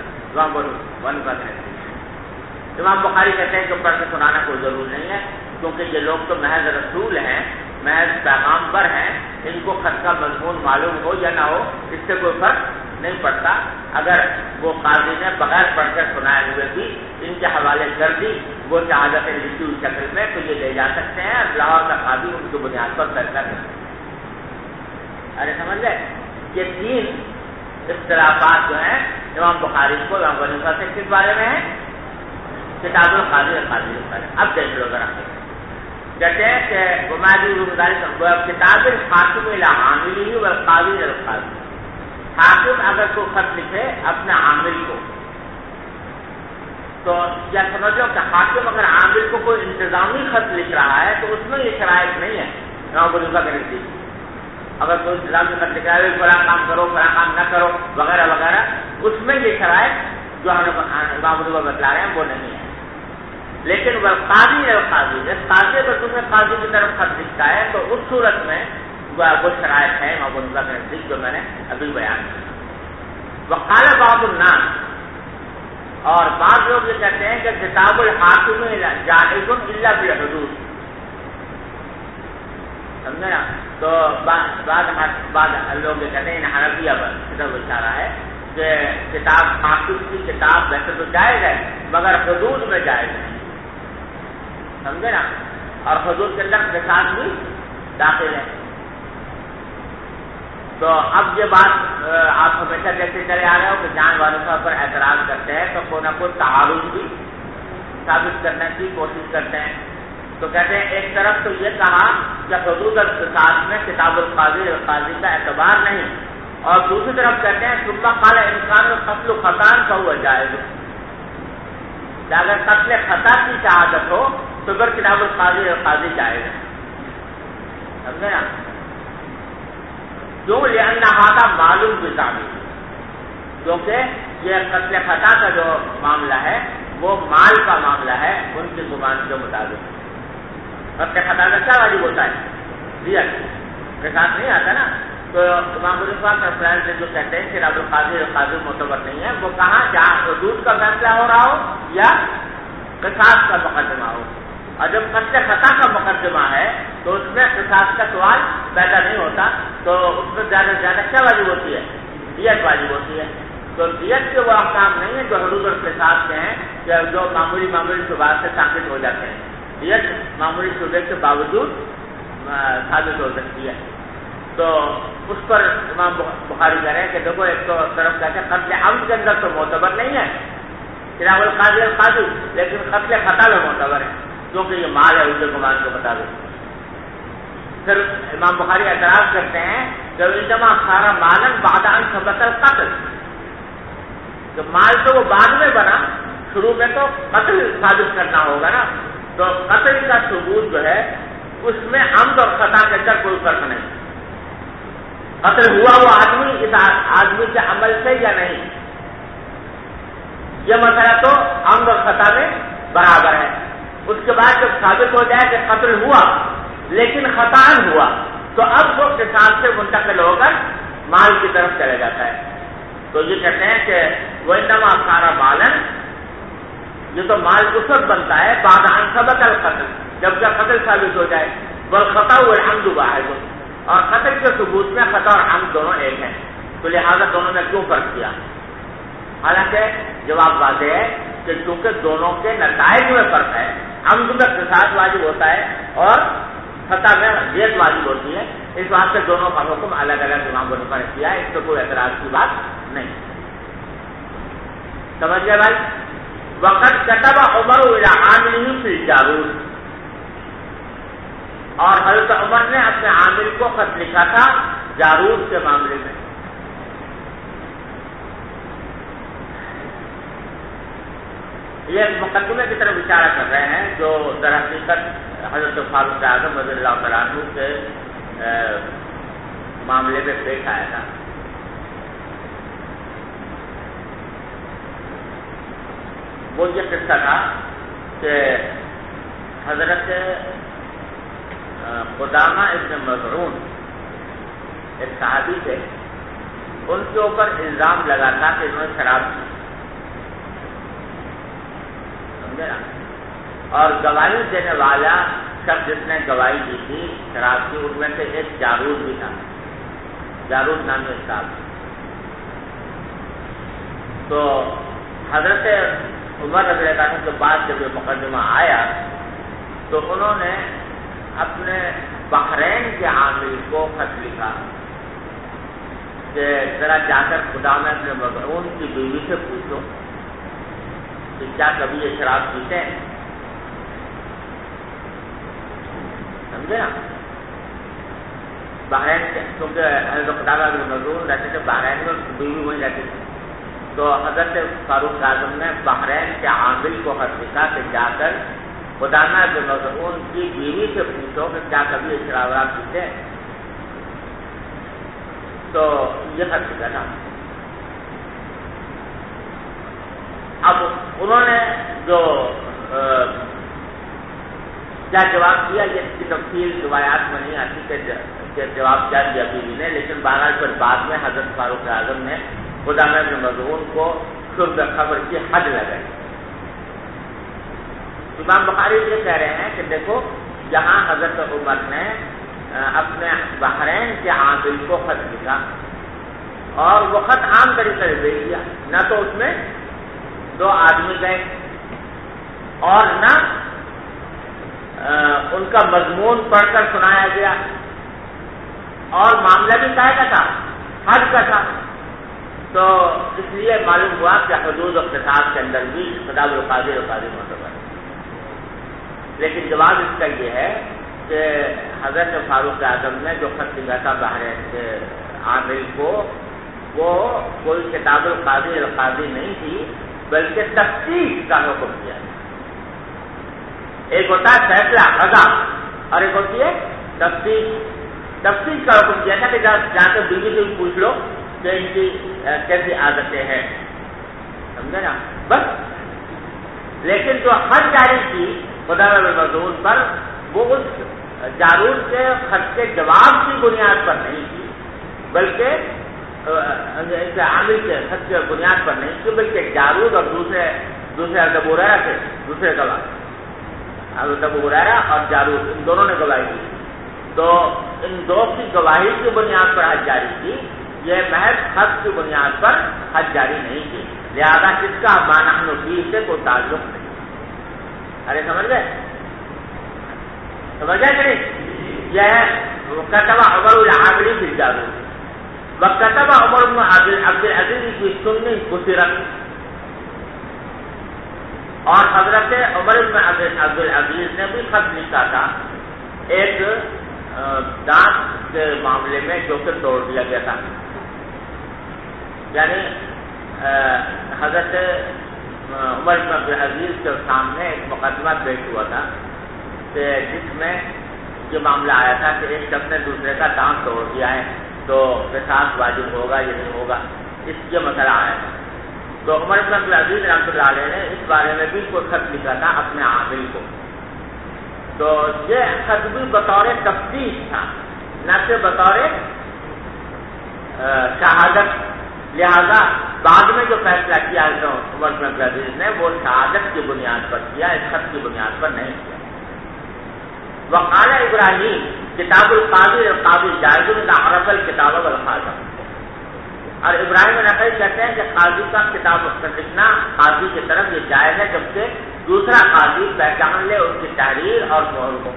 امام بخاری کہتے ہیں کہ پڑھ کر سنانا کوئی ضرور نہیں ہے، کیونکہ یہ لوگ تو محض رسول ہیں، محض پیغامبر ہیں، ان کو خط کا مضمون معلوم ہو یا نہ ہو اس سے کوئی فرق نہیں پڑتا۔ اگر وہ قاضی نے بغیر پڑھ کر سنائے ہوئے بھی ان کے حوالے کر دی وہ شہادت لکھی ہوئی شکل میں، تو یہ لے جا سکتے ہیں، لاہور کا قاضی ان کی بنیاد پر فیصلہ کرتے ہیں۔ ارے سمجھ گئے؟ یہ 3 اختلافات جو ہیں امام بخاری کو امام حنیفہ سے کس بارے میں ہیں؟ کتاب القاضی اب دیکھ لو ذرا، کہتے ہیں کہ کتاب الحاکم الی عاملہ والقاضی الی القاضی، حاکم اگر کوئی خط لکھے اپنے عامل کو، تو کیا سمجھ لو کہ حاکم اگر عامل کو کوئی انتظامی خط لکھ رہا ہے تو اس میں یہ شرائط نہیں ہے امام حنیفہ کے نزدیک۔ اگر کوئی انتظامی خط لکھ رہا ہے فلاں کام کرو فلاں کام نہ کرو وغیرہ وغیرہ، اس میں یہ شرائط جو امام حنیفہ بتلا رہے ہیں وہ نہیں ہے۔ لیکن وہ قاضی قاضی اگر دوسرے قاضی کی طرف خط لکھتا ہے تو اس صورت میں وہ شرائط ہے امام حنیفہ کے نزدیک جو میں نے ابھی بیان کی۔ وقال بعض الناس، اور بعض لوگ یہ کہتے ہیں کہ کتاب الحاکم جائز الا بالحدود، سمجھے نا؟ تو بعض لوگ یہ کہتے ہیں حنفیہ پر کتاب اشارہ ہے کہ کتاب حاکم کی کتاب ویسے تو جائز ہے مگر حدود میں جائز ہے، سمجھے نا؟ اور حدود کے لفظ کے ساتھ بھی داخل ہے۔ تو اب یہ بات آپ ہمیشہ دیکھتے چلے آ رہے ہو کہ جان والوں پر اعتراض کرتے ہیں تو کوئی نہ کوئی تعارض بھی ثابت کرنے کی کوشش کرتے ہیں. تو کہتے ہیں ایک طرف تو یہ کہا کہ حدود القصاص میں کتاب القاضی اور قاضی کا اعتبار نہیں، اور دوسری طرف کہتے ہیں ثم قال انسان قتل خطا فهو جائز، کہ اگر قتل خطا کی شہادت ہو تو پھر کتاب القاضی اور قاضی جائز ہے. سمجھے نا؟ کیوں؟ لأن هذا معلوم بذاتی، کیونکہ یہ قتل خطا کا جو معاملہ ہے وہ مال کا معاملہ ہے ان کی گمان کے مطابق. قتل خطا کا کیا واجب ہوتا ہے؟ دیت کے ساتھ نہیں آتا نا. تو امام الفاظ کے افراد سے جو کہتے ہیں کہ کتاب القاضی اور قاضی معتبر نہیں ہے، وہ کہاں جہاں حدود کا فیصلہ ہو رہا ہو یا قصاص کا مقدمہ ہو. اور جب قتل خطا کا مقدمہ ہے تو اس میں قصاص کا سوال پیدا نہیں ہوتا، تو اس میں زیادہ سے زیادہ کیا واجب ہوتی ہے؟ دیت واجب ہوتی ہے. تو دیت کے وہ احکام نہیں ہے جو حدود اور قصاص کے ہیں، کہ جو معمولی شبہات سے ثابت ہو جاتے ہیں. دیت معمولی شبے کے باوجود ثابت ہو سکتی ہے. تو اس پر امام بخاری کہہ رہے ہیں کہ دیکھو ایک تو طرف کہتے ہیں قتل عمد کے اندر تو معتبر نہیں ہے کتاب القاضی القاضی، لیکن قتل خطا میں معتبر ہے کیونکہ یہ مال ہے اس کے گمان کے مطابق. پھر امام بخاری اعتراض کرتے ہیں کہ انما سارا مالن بعد ان ثبت القتل، کہ مال تو وہ بعد میں بنا، شروع میں تو قتل ثابت کرنا ہوگا نا. تو قتل کا ثبوت جو ہے اس میں عمد اور خطا کے اندر کوئی فرق نہیں. قتل ہوا وہ آدمی اس آدمی کے عمل سے یا نہیں، یہ مسئلہ تو عمد اور خطا میں برابر ہے. اس کے بعد جب ثابت ہو جائے کہ قتل ہوا لیکن خطا ہوا تو اب وہ قصاص سے منتقل ہو کر مال کی طرف چلے جاتا ہے. تو یہ کہتے ہیں کہ وہ انما سارا مالن، یہ تو مال اس وقت بنتا ہے بعد ان ثبت القتل، جب کہ قتل ثابت ہو جائے. والخطا والعمد واحد، اور قتل کے ثبوت میں خطا اور عمد دونوں ایک ہیں. تو لہذا دونوں نے کیوں فرق کیا؟ حالانکہ جواب واضح ہے کہ کیونکہ دونوں کے نتائج میں فرق ہے. عمد میں قصاص واجب ہوتا ہے اور خطا میں دیت واجب ہوتی ہے. اس بات سے دونوں کا حکم الگ الگ امام بنفا نے کیا ہے، اس میں کوئی اعتراض کی بات نہیں. سمجھ گئے بھائی؟ وقت كتب عمر الى عامله في الجارود، اور حضرت عمر نے اپنے عامل کو خط لکھا تھا جارود کے معاملے میں. یہ مقدمے کی طرف اشارہ کر رہے ہیں جو در حقیقت حضرت فاروق اعظم رضی اللہ تعالیٰ عنہ کے معاملے میں پیش آیا تھا. وہ یہ قصہ تھا کہ حضرت قدامہ ابن مظعون ایک صحابی تھے، ان کے اوپر الزام لگا تھا کہ انہوں نے شراب پی، سمجھے نا. اور گواہی دینے والا شخص جس نے گواہی دی تھی شراب کی، ان میں سے ایک جارود بھی تھا، جارود نامی صاحب. تو حضرت عمر رضی اللہ عنہ کے بعد جب یہ مقدمہ آیا تو انہوں نے اپنے بحرین کے عامل کو خط لکھا کہ ذرا جا کر قدامہ ابن مظعون کی بیوی سے پوچھو کہ کیا کبھی یہ شراب پیتے ہیں. سمجھے نا؟ بحرین کے، کیونکہ حضرت قدامہ ابن مظعون رہتے تھے بحرین میں، بیوی وہیں رہتی تھی. تو حضرت فاروق اعظم نے بحرین کے عامل کو خط لکھا کہ جا کر قدامہ ابن مظعون کی بیوی سے پوچھو کہ کیا کبھی شراب پیتے ہیں. تو یہ خط لکھا تھا. اب انہوں نے جو کیا جواب دیا یہ اس کی تفصیل روایات میں نہیں آتی کہ جواب کیا دیا بیوی نے، لیکن بہرحال پھر بعد میں حضرت فاروق اعظم نے قدامہ ابن مظعون کو شرب خبر کی حد لگائی. امام بخاری یہ کہہ رہے ہیں کہ دیکھو یہاں حضرت عمر نے اپنے بحرین کے عامل کو خط لکھا اور وہ خط عام طریقے سے بھیج دیا، نہ تو اس میں دو آدمی گئے اور نہ ان کا مضمون پڑھ کر سنایا گیا، اور معاملہ بھی کہے کا تھا، حد کا تھا. تو اس لیے معلوم ہوا کہ حدود اور قصاص کے اندر بھی کتاب القاضی اور قاضی معتبر ہے. لیکن جواب اس کا یہ ہے کہ حضرت فاروق اعظم نے جو خط لکھا تھا باہر عامل کو، وہ کوئی کتاب القاضی نہیں تھی، بلکہ تفتیش کا حکم دیا۔ ایک ہوتا ہے فیصلہ قضا اور ایک ہوتی ہے تفتیش کا حکم دیا تھا کہ جا کے بیوی سے پوچھ لو کہ ان کی کیسی عادتیں ہیں، سمجھے نا بس۔ لیکن جو حد جاری کی خدا مظہور پر، وہ اس جارود کے خط کے جواب کی بنیاد پر نہیں کی، بلکہ عامل کے خط کی بنیاد پر نہیں کی، بلکہ جارود اور دوسرے ابو ہریرہ کے دوسرے گواہ، ابو ہریرہ اور جارود ان دونوں نے گواہی دی، تو ان دو کی گواہی کی بنیاد پر حد جاری کی، یہ محض خط کی بنیاد پر حد جاری نہیں کی، لہذا کس کا مانحن فیہ سے کوئی تعلق نہیں۔ ارے سمجھ گئے کہ نہیں؟ یہ کتب عمر العامری فی الجارود وکتب عمر بن عبد العزیز کی سنی کثرت، اور حضرت عمر بن عبد العزیز نے بھی خط لکھا تھا ایک دانت کے معاملے میں جو کہ توڑ دیا گیا تھا، یعنی حضرت عمر بن عبد العزیز کے سامنے ایک مقدمہ پیش ہوا تھا کہ جس میں یہ معاملہ آیا تھا کہ ایک شخص نے دوسرے کا دانت توڑ دیا ہے تو قصاص واجب ہوگا یا نہیں ہوگا، اس یہ مسئلہ آیا تھا۔ تو عمر بن عبد العزیز رحمۃ اللہ علیہ نے اس بارے میں بھی کوئی خط لکھا تھا اپنے عامل کو، تو یہ خط بھی بطور تفتیش تھا، نہ کہ بطور شہادت، لہذا بعد میں جو فیصلہ کیا عمر بن عبد العزیز نے وہ شہادت کی بنیاد پر کیا، اس خط کی بنیاد پر نہیں کیا۔ وقال ابراہیم کتاب القاضی جائز اذا عرف الکتاب والخاتم، اور ابراہیم نقی کہتے ہیں کہ قاضی کا کتاب لکھنا قاضی کی طرف یہ جائز ہے جبکہ دوسرا قاضی پہچان لے اس کی تحریر اور مہر کو۔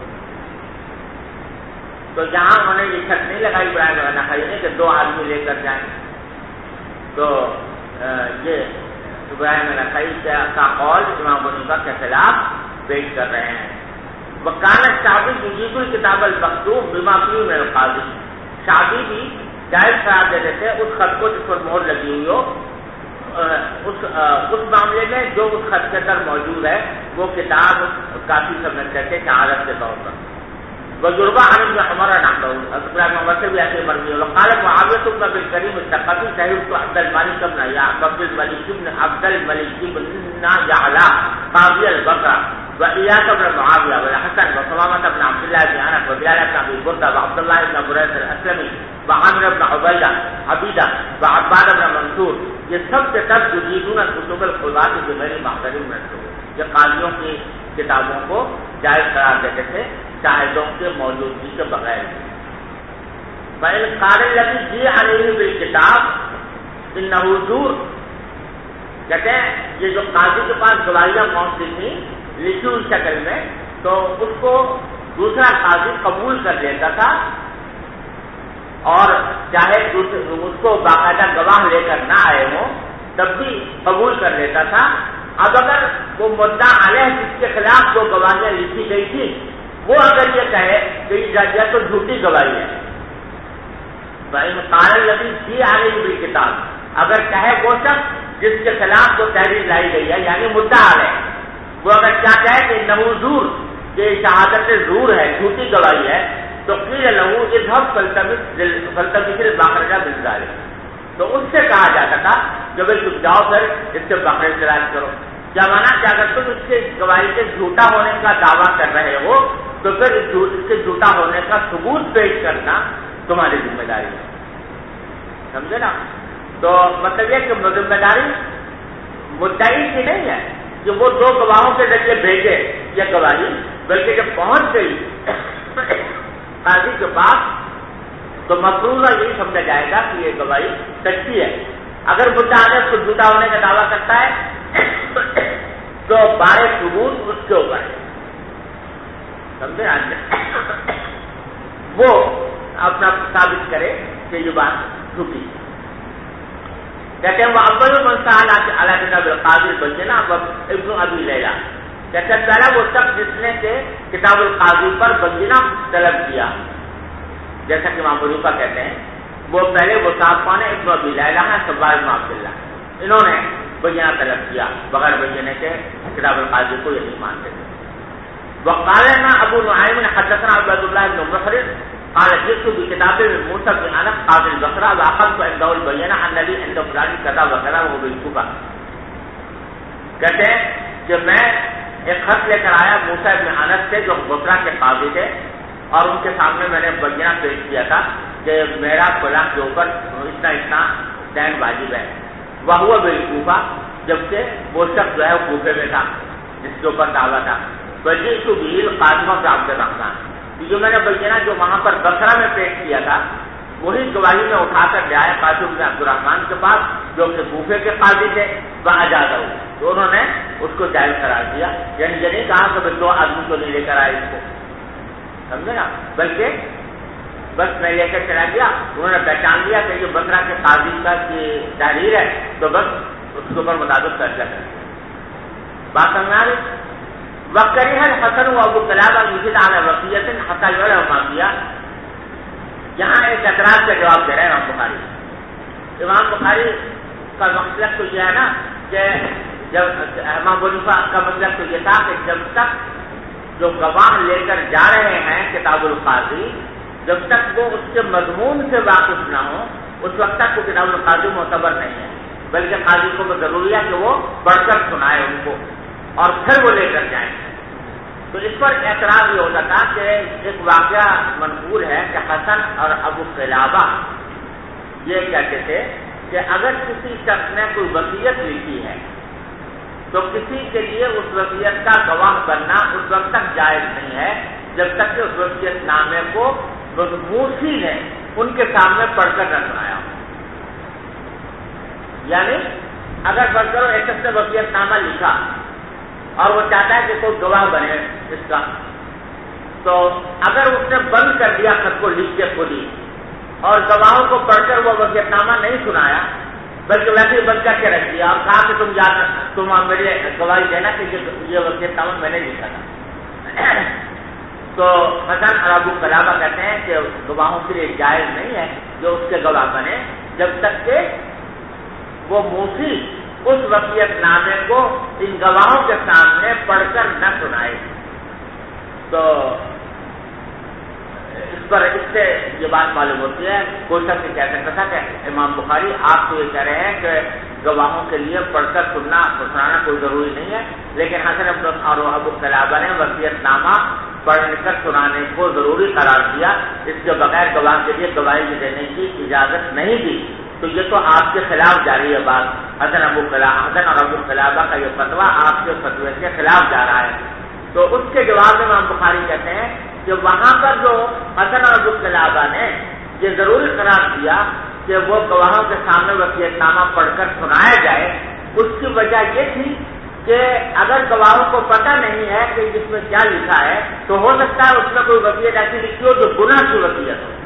تو یہاں انہوں نے یہ شرط نہیں لگائی ابراہیم نقی نے کہ دو آدمی لے کر جائیں، تو یہ ابراہیم نقی کا قول امام حنیفہ کے خلاف پیش کر رہے ہیں۔ وکالت شعبی یجیب الکتاب المکتوب بما فیہ من القاضی، شعبی بھی جائز قرار دیتے تھے اس خط کو جس پر مہر لگی ہوئی ہو، اس معاملے میں جو اس خط کے اندر موجود ہے وہ کتاب کافی سمجھتے تھے شہادت کے طور پر۔ وجربہ عن ابن عمر نحو، عبداللہ بن عمر سے بھی ایسے مروی ہے۔ وقال معاویہ بن ابی الکریم الثقفی شہدت عبد الملک بن یعلا قاضی البصرہ وإياس بن معاوية والحسن وسمامة بن عبد الله بن أنس وبلال بن أبي بردة وعبد الله بن بريدة الأسلمي وعامر بن عبيدة وعباد بن منصور، یہ سب کے سب یجیدون الکتب القضاۃ بغیر محضر من الشهود، یہ قاضیوں کی کتابوں کو جائز قرار دیتے تھے شاہدوں کے موجودگی کے بغیر۔ فإن قال الذي جيء عليه بالكتاب إنه زور، کہتے ہیں یہ جو قاضی کے پاس گواہیاں پہنچتی تھیں لکھی ہوئی شکل میں، تو اس کو دوسرا قاضی قبول کر لیتا تھا، اور چاہے اس کو باقاعدہ گواہ لے کر نہ آئے ہوں تب بھی قبول کر لیتا تھا۔ اب اگر وہ مدعا علیہ جس کے خلاف جو گواہیاں لکھی گئی تھی وہ اگر یہ کہے کہ یہ تو جھوٹی گواہی ہے، فإن قال الذي جيء عليه بالكتاب، اگر کہے وہ شخص جس کے خلاف جو تحریر لائی گئی ہے یعنی مدعا علیہ، وہ اگر کیا کہے کہ انہ زور، یہ شہادت زور ہے، جھوٹی گواہی ہے، تو قیل له اذهب فالتمس المخرج من ذلك، تو اس سے کہا جاتا تھا کہ بھائی تم جاؤ پھر اس سے مخرج تلاش کرو۔ کیا مانا کہ اگر تم اس کے گواہی کے جھوٹا ہونے کا دعویٰ کر رہے ہو تو پھر اس کے جھوٹا ہونے کا ثبوت پیش کرنا تمہاری ذمہ داری ہے، سمجھے نا؟ تو مطلب یہ کہ ذمہ داری مدعی کی نہیں ہے کہ وہ دو گواہوں کے ذریعے بھیجے یہ گواہی، بلکہ جب پہنچ گئی قاضی کے پاس تو مفروضہ یہی سمجھا جائے گا کہ یہ گواہی سچی ہے۔ اگر مدعا اس کو جھوٹا ہونے کا دعویٰ کرتا ہے تو بارے ثبوت اس کے اوپر ہے، سمجھے؟ وہ اپنا ثابت کرے کہ یہ بات جھوٹی ہے۔ کہتے ہیں وہ اول من سأل علی جناب القاضی البینہ ابن ابی لیلہ، کہتے ہیں پہلا وہ شخص جس نے کہ کتاب القاضی پر بینہ طلب کیا، جیسا کہ امام حنیفہ کہتے ہیں، وہ پہلے وہ صاحب نے ابن ابی لیلہ ہیں، صبار بن عبداللہ، انہوں نے بینہ طلب کیا بغیر بینہ کے کتاب القاضی کو یہ نہیں مانتے تھے۔ وقال لنا ابو نعیم حدثنا عبد الله بن محرز قال جئت بكتاب موسى بن انس قاضي البصره واخذت عنده البينه ان الذي عنده فلان كذا وكذا وهو بالكوفه۔ کہتے ہیں کہ میں ایک خط لے کر آیا موسیٰ بن انس سے جو بصرہ کے قاضی تھے، اور ان کے سامنے میں نے بینہ پیش کیا تھا کہ میرا فلاں کے اوپر اتنا دین واجب ہے، وہو بالکوفہ، جبکہ وہ شخص جو ہے وہ کوفے میں تھا جس کے اوپر دعویٰ تھا۔ وجئت به القاضی بن عبد الرحمن، جو میں نے بینہ جو وہاں پر بصرہ میں پیش کیا تھا وہی گواہی میں اٹھا کر لے آئے قاسم بن عبد الرحمن کے پاس جو کہ کوفے کے قاضی تھے، فاجازہ، تو انہوں نے اس کو جائز قرار دیا، یعنی یہ نہیں کہا کہ دو آدمی کو نہیں لے کر آئے اس کو، سمجھے نا، بلکہ بس میں لے کر چلا گیا، انہوں نے پہچان لیا کہ یہ بصرہ کے قاضی کا تحریر ہے، تو بس اس کے اوپر مطابق فیصلہ کر دیا۔ بات سمجھ آ رہی؟ وکریہ الحسن و ابو قلابہ یزید علی وصیۃ حتی یعلم ما فیہا، یہاں ایک اعتراض کا جواب دے رہے ہیں امام بخاری۔ امام بخاری کا مسلک تو یہ ہے نا کہ جب امام حنیفہ کا مسلک تو یہ تھا کہ جب تک جو گواہ لے کر جا رہے ہیں کتاب القاضی، جب تک وہ اس کے مضمون سے واقف نہ ہو اس وقت تک وہ کتاب القاضی معتبر نہیں ہے، بلکہ قاضی کو ضروری ہے کہ وہ پڑھ کر سنائے ان کو اور پھر وہ لے کر جائیں۔ تو اس پر اعتراض یہ ہوتا تھا کہ ایک واقعہ منقول ہے کہ حسن اور ابو قلابہ یہ کہتے تھے کہ اگر کسی شخص نے کوئی وصیت لکھی ہے تو کسی کے لیے اس وصیت کا گواہ بننا اس وقت تک جائز نہیں ہے جب تک کہ اس وصیت نامے کو موسی نے ان کے سامنے پڑھ کر نہ سنایا ہو۔ یعنی اگر فرض کرو ایک شخص نے وصیت نامہ لکھا اور وہ چاہتا ہے کہ کوئی گواہ بنے اس کا، تو اگر اس نے بند کر دیا خط کو لکھ کے خود ہی اور گواہوں کو پڑھ کر وہ وصیت نامہ نہیں سنایا بلکہ ویسے ہی بند کر کے رکھ دیا اور کہا کہ تم میری گواہی دینا کہ یہ وصیت نامہ میں نے لکھا تھا، تو حسن اور ابو قلابہ کہتے ہیں کہ گواہوں کے لیے جائز نہیں ہے جو اس کے گواہ بنے جب تک کہ وہ موسی اس وصیت نامے کو ان گواہوں کے سامنے پڑھ کر نہ سنائے۔ تو اس سے یہ بات معلوم ہوتی ہے، کوئی شخص کہہ سکتا تھا کہ امام بخاری آپ تو یہ کہہ رہے ہیں کہ گواہوں کے لیے پڑھ کر سنانا کوئی ضروری نہیں ہے، لیکن حسن اور ابو قلابہ نے وصیت نامہ پڑھ کر سنانے کو ضروری قرار دیا، اس کے بغیر گواہ کے لیے گواہی دینے کی اجازت نہیں دی۔ تو یہ تو آپ کے خلاف جاری ہے بات، حسن اور ابو قلابہ کا یہ فتویٰ آپ کے فتوے کے خلاف جا رہا ہے۔ تو اس کے جواب میں امام بخاری کہتے ہیں کہ وہاں پر جو حسن اور ابو قلابہ نے یہ ضروری قرار دیا کہ وہ گواہوں کے سامنے وصیت نامہ پڑھ کر سنایا جائے، اس کی وجہ یہ تھی کہ اگر گواہوں کو پتہ نہیں ہے کہ اس میں کیا لکھا ہے تو ہو سکتا ہے اس میں کوئی وصیت ایسی لکھی ہو جو گناہ کی وصیت ہو،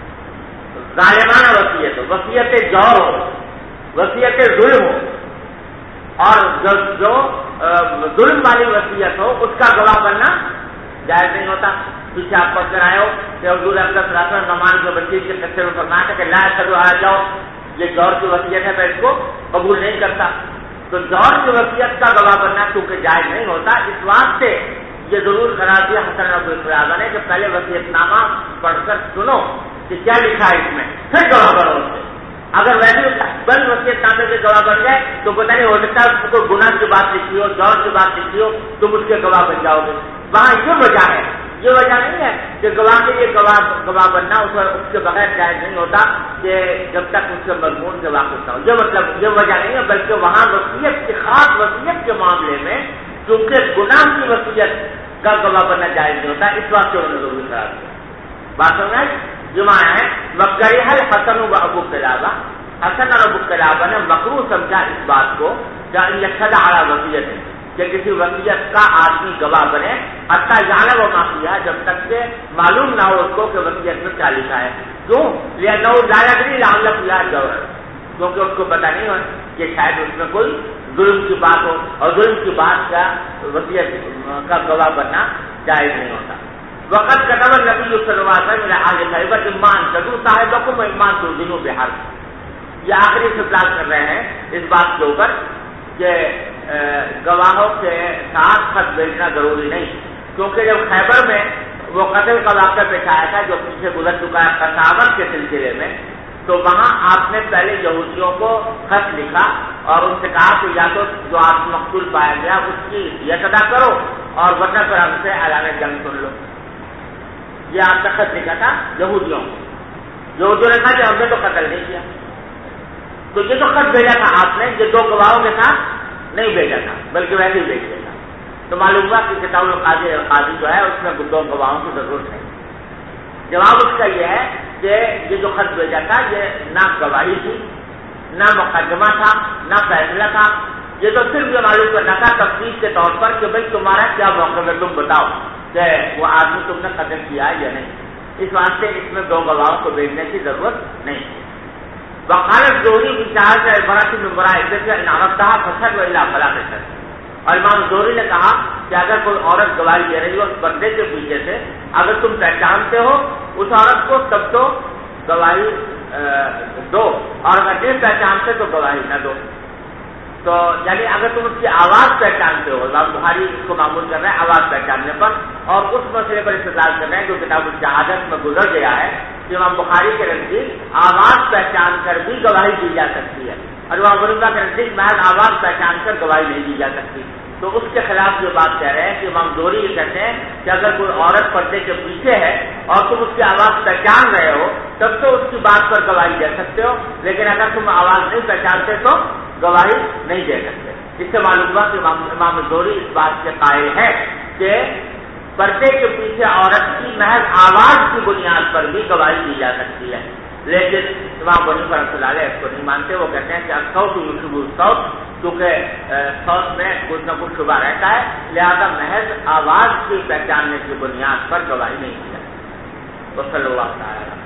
ظالمانہ وصیت ہو، وصیت جور ہو، وصیت ظلم ہو، اور جو ظلم والی وصیت ہو اس کا گواہ بننا جائز نہیں ہوتا۔ پیچھے آپ پڑھ کر آئے ہو کہ حضور صلی اللہ علیہ وسلم نعمان کے بشیر کے قصے میں فرمایا تھا کہ لا تدعو آ جاؤ، یہ جور کی وصیت ہے میں اس کو قبول نہیں کرتا۔ تو جور کی وصیت کا گواہ بننا کیونکہ جائز نہیں ہوتا، اس واسطے یہ ضرور قرار دیا حسن ابو قلابہ نے کہ پہلے وصیت نامہ پڑھ کر سنو کہ کیا لکھا ہے اس میں، پھر گواہ بنو اس سے۔ اگر ویسے بند وصیت نامے کے گواہ بن جائے تو پتہ نہیں ہو سکتا کوئی گناہ کی بات لکھی ہو، جور کی بات لکھی ہو، تم اس کے گواہ بن جاؤ گے۔ وہاں یہ وجہ ہے، یہ وجہ نہیں ہے کہ گواہ کے لیے گواہ بننا اس کے بغیر جائز نہیں ہوتا کہ جب تک اس کے مضمون سے واقف نہ ہو، یہ مطلب یہ وجہ نہیں ہے، بلکہ وہاں وصیت کی خاص وصیت کے معاملے میں چونکہ گناہ کی وصیت کا گواہ بننا جائز نہیں ہوتا، اس واسطے انہوں نے ضروری قرار دیا۔ بات سمجھ آئی؟ جمع ہے وکریہ الحسن و ابو قلابہ، حسن اور ابو قلابہ نے مکروہ سمجھا اس بات کو کہ یشهد علی وصیت، کہ کسی وصیت کا آدمی گواہ بنے حتی یعلم ما فیہا، جب تک کہ معلوم نہ ہو اس کو کہ وصیت میں کیا لکھا ہے۔ کیوں؟ لأنه لا یدری لعل فیہا جور، کیونکہ اس کو پتہ نہیں ہو کہ شاید اس میں کوئی ظلم کی بات ہو اور ظلم کی بات کا وصیت کا گواہ بننا جائز نہیں ہوتا. وقت كتب النبي صلی اللہ علیہ وسلم الى خیبر ایمان تدو صاحبکم ایمان تدینو بحر. یہ آخری استدلال کر رہے ہیں اس بات کے اوپر کہ گواہوں کے ساتھ خط بھیجنا ضروری نہیں، کیونکہ جب خیبر میں وہ قتل کا واقعہ پیش آیا تھا جو پیچھے گزر چکا ہے قساوت کے سلسلے میں، تو وہاں آپ نے پہلے یہودیوں کو خط لکھا اور ان سے کہا کہ یا تو جو آپ مقتول پایا گیا اس کی دیت ادا کرو اور ورنہ پھر ہم سے اعلان جنگ سن لو. یہ آپ کا خط لکھا تھا یہودیوں کو. یہودیوں نے کہا کہ ہم نے تو قتل نہیں کیا. تو یہ جو خط بھیجا تھا آپ نے یہ دو گواہوں کے ساتھ نہیں بھیجا تھا بلکہ ویسے ہی بھیج دیا تھا. تو معلوم ہوا کہ کتاب القاضی جو ہے اس میں دو گواہوں کی ضرورت نہیں. جواب اس کا یہ ہے کہ یہ جو خط بھیجا تھا یہ نہ گواہی تھی، نہ مقدمہ تھا، نہ فیصلہ تھا. یہ تو صرف یہ معلوم کرنا تھا تفصیل کے طور پر کہ بھائی تمہارا کیا موقف ہے، تم بتاؤ کہ وہ آدمی تم نے قتل کیا ہے یا نہیں. اس واسطے اس میں دو گواہوں کو بھیجنے کی ضرورت نہیں. وقالت زہری کی چاہت ہے برات میں برائے سے انعامت کہا فسد و الا فلا فسد. اور امام زہری نے کہا کہ اگر کوئی عورت گواہی دے رہی ہو اس بندے کے پیچھے سے، اگر تم پہچانتے ہو اس عورت کو تب تو گواہی دو، اور اگر نہیں پہچانتے تو گواہی نہ دو. تو یعنی اگر تم اس کی آواز پہچانتے ہو، امام بخاری اس کو معمول کر رہے ہیں آواز پہچاننے پر، اور اس مسئلے پر استدلال کر رہے ہیں جو کتاب الشہادت میں گزر گیا ہے کہ امام بخاری کے نزدیک آواز پہچان کر بھی گواہی دی جا سکتی ہے، اور امام ابو حنیفہ کے نزدیک محض آواز پہچان کر گواہی نہیں دی جا سکتی. تو اس کے خلاف یہ بات کہہ رہے ہیں کہ امام زہری یہ کہتے ہیں کہ اگر کوئی عورت پردے کے پیچھے ہے اور تم اس کی آواز پہچان رہے ہو تب تو اس کی بات پر گواہی دے سکتے ہو، لیکن اگر تم آواز نہیں پہچانتے تو گواہی نہیں دے سکتے. اس سے معلوم ہوا کہ امام زہری اس بات کے قائل ہے کہ پردے کے پیچھے عورت کی محض آواز کی بنیاد پر بھی گواہی دی جا سکتی ہے. لیکن امام ابو حنیفہ رحمۃ اللہ علیہ اس کو نہیں مانتے. وہ کہتے ہیں کہ الصوت یشبہ الصوت، کیونکہ صوت میں کچھ نہ کچھ شبہ رہتا ہے، لہذا محض آواز کی پہچاننے کی بنیاد پر گواہی نہیں دی جاتی. وصلی اللہ تعالی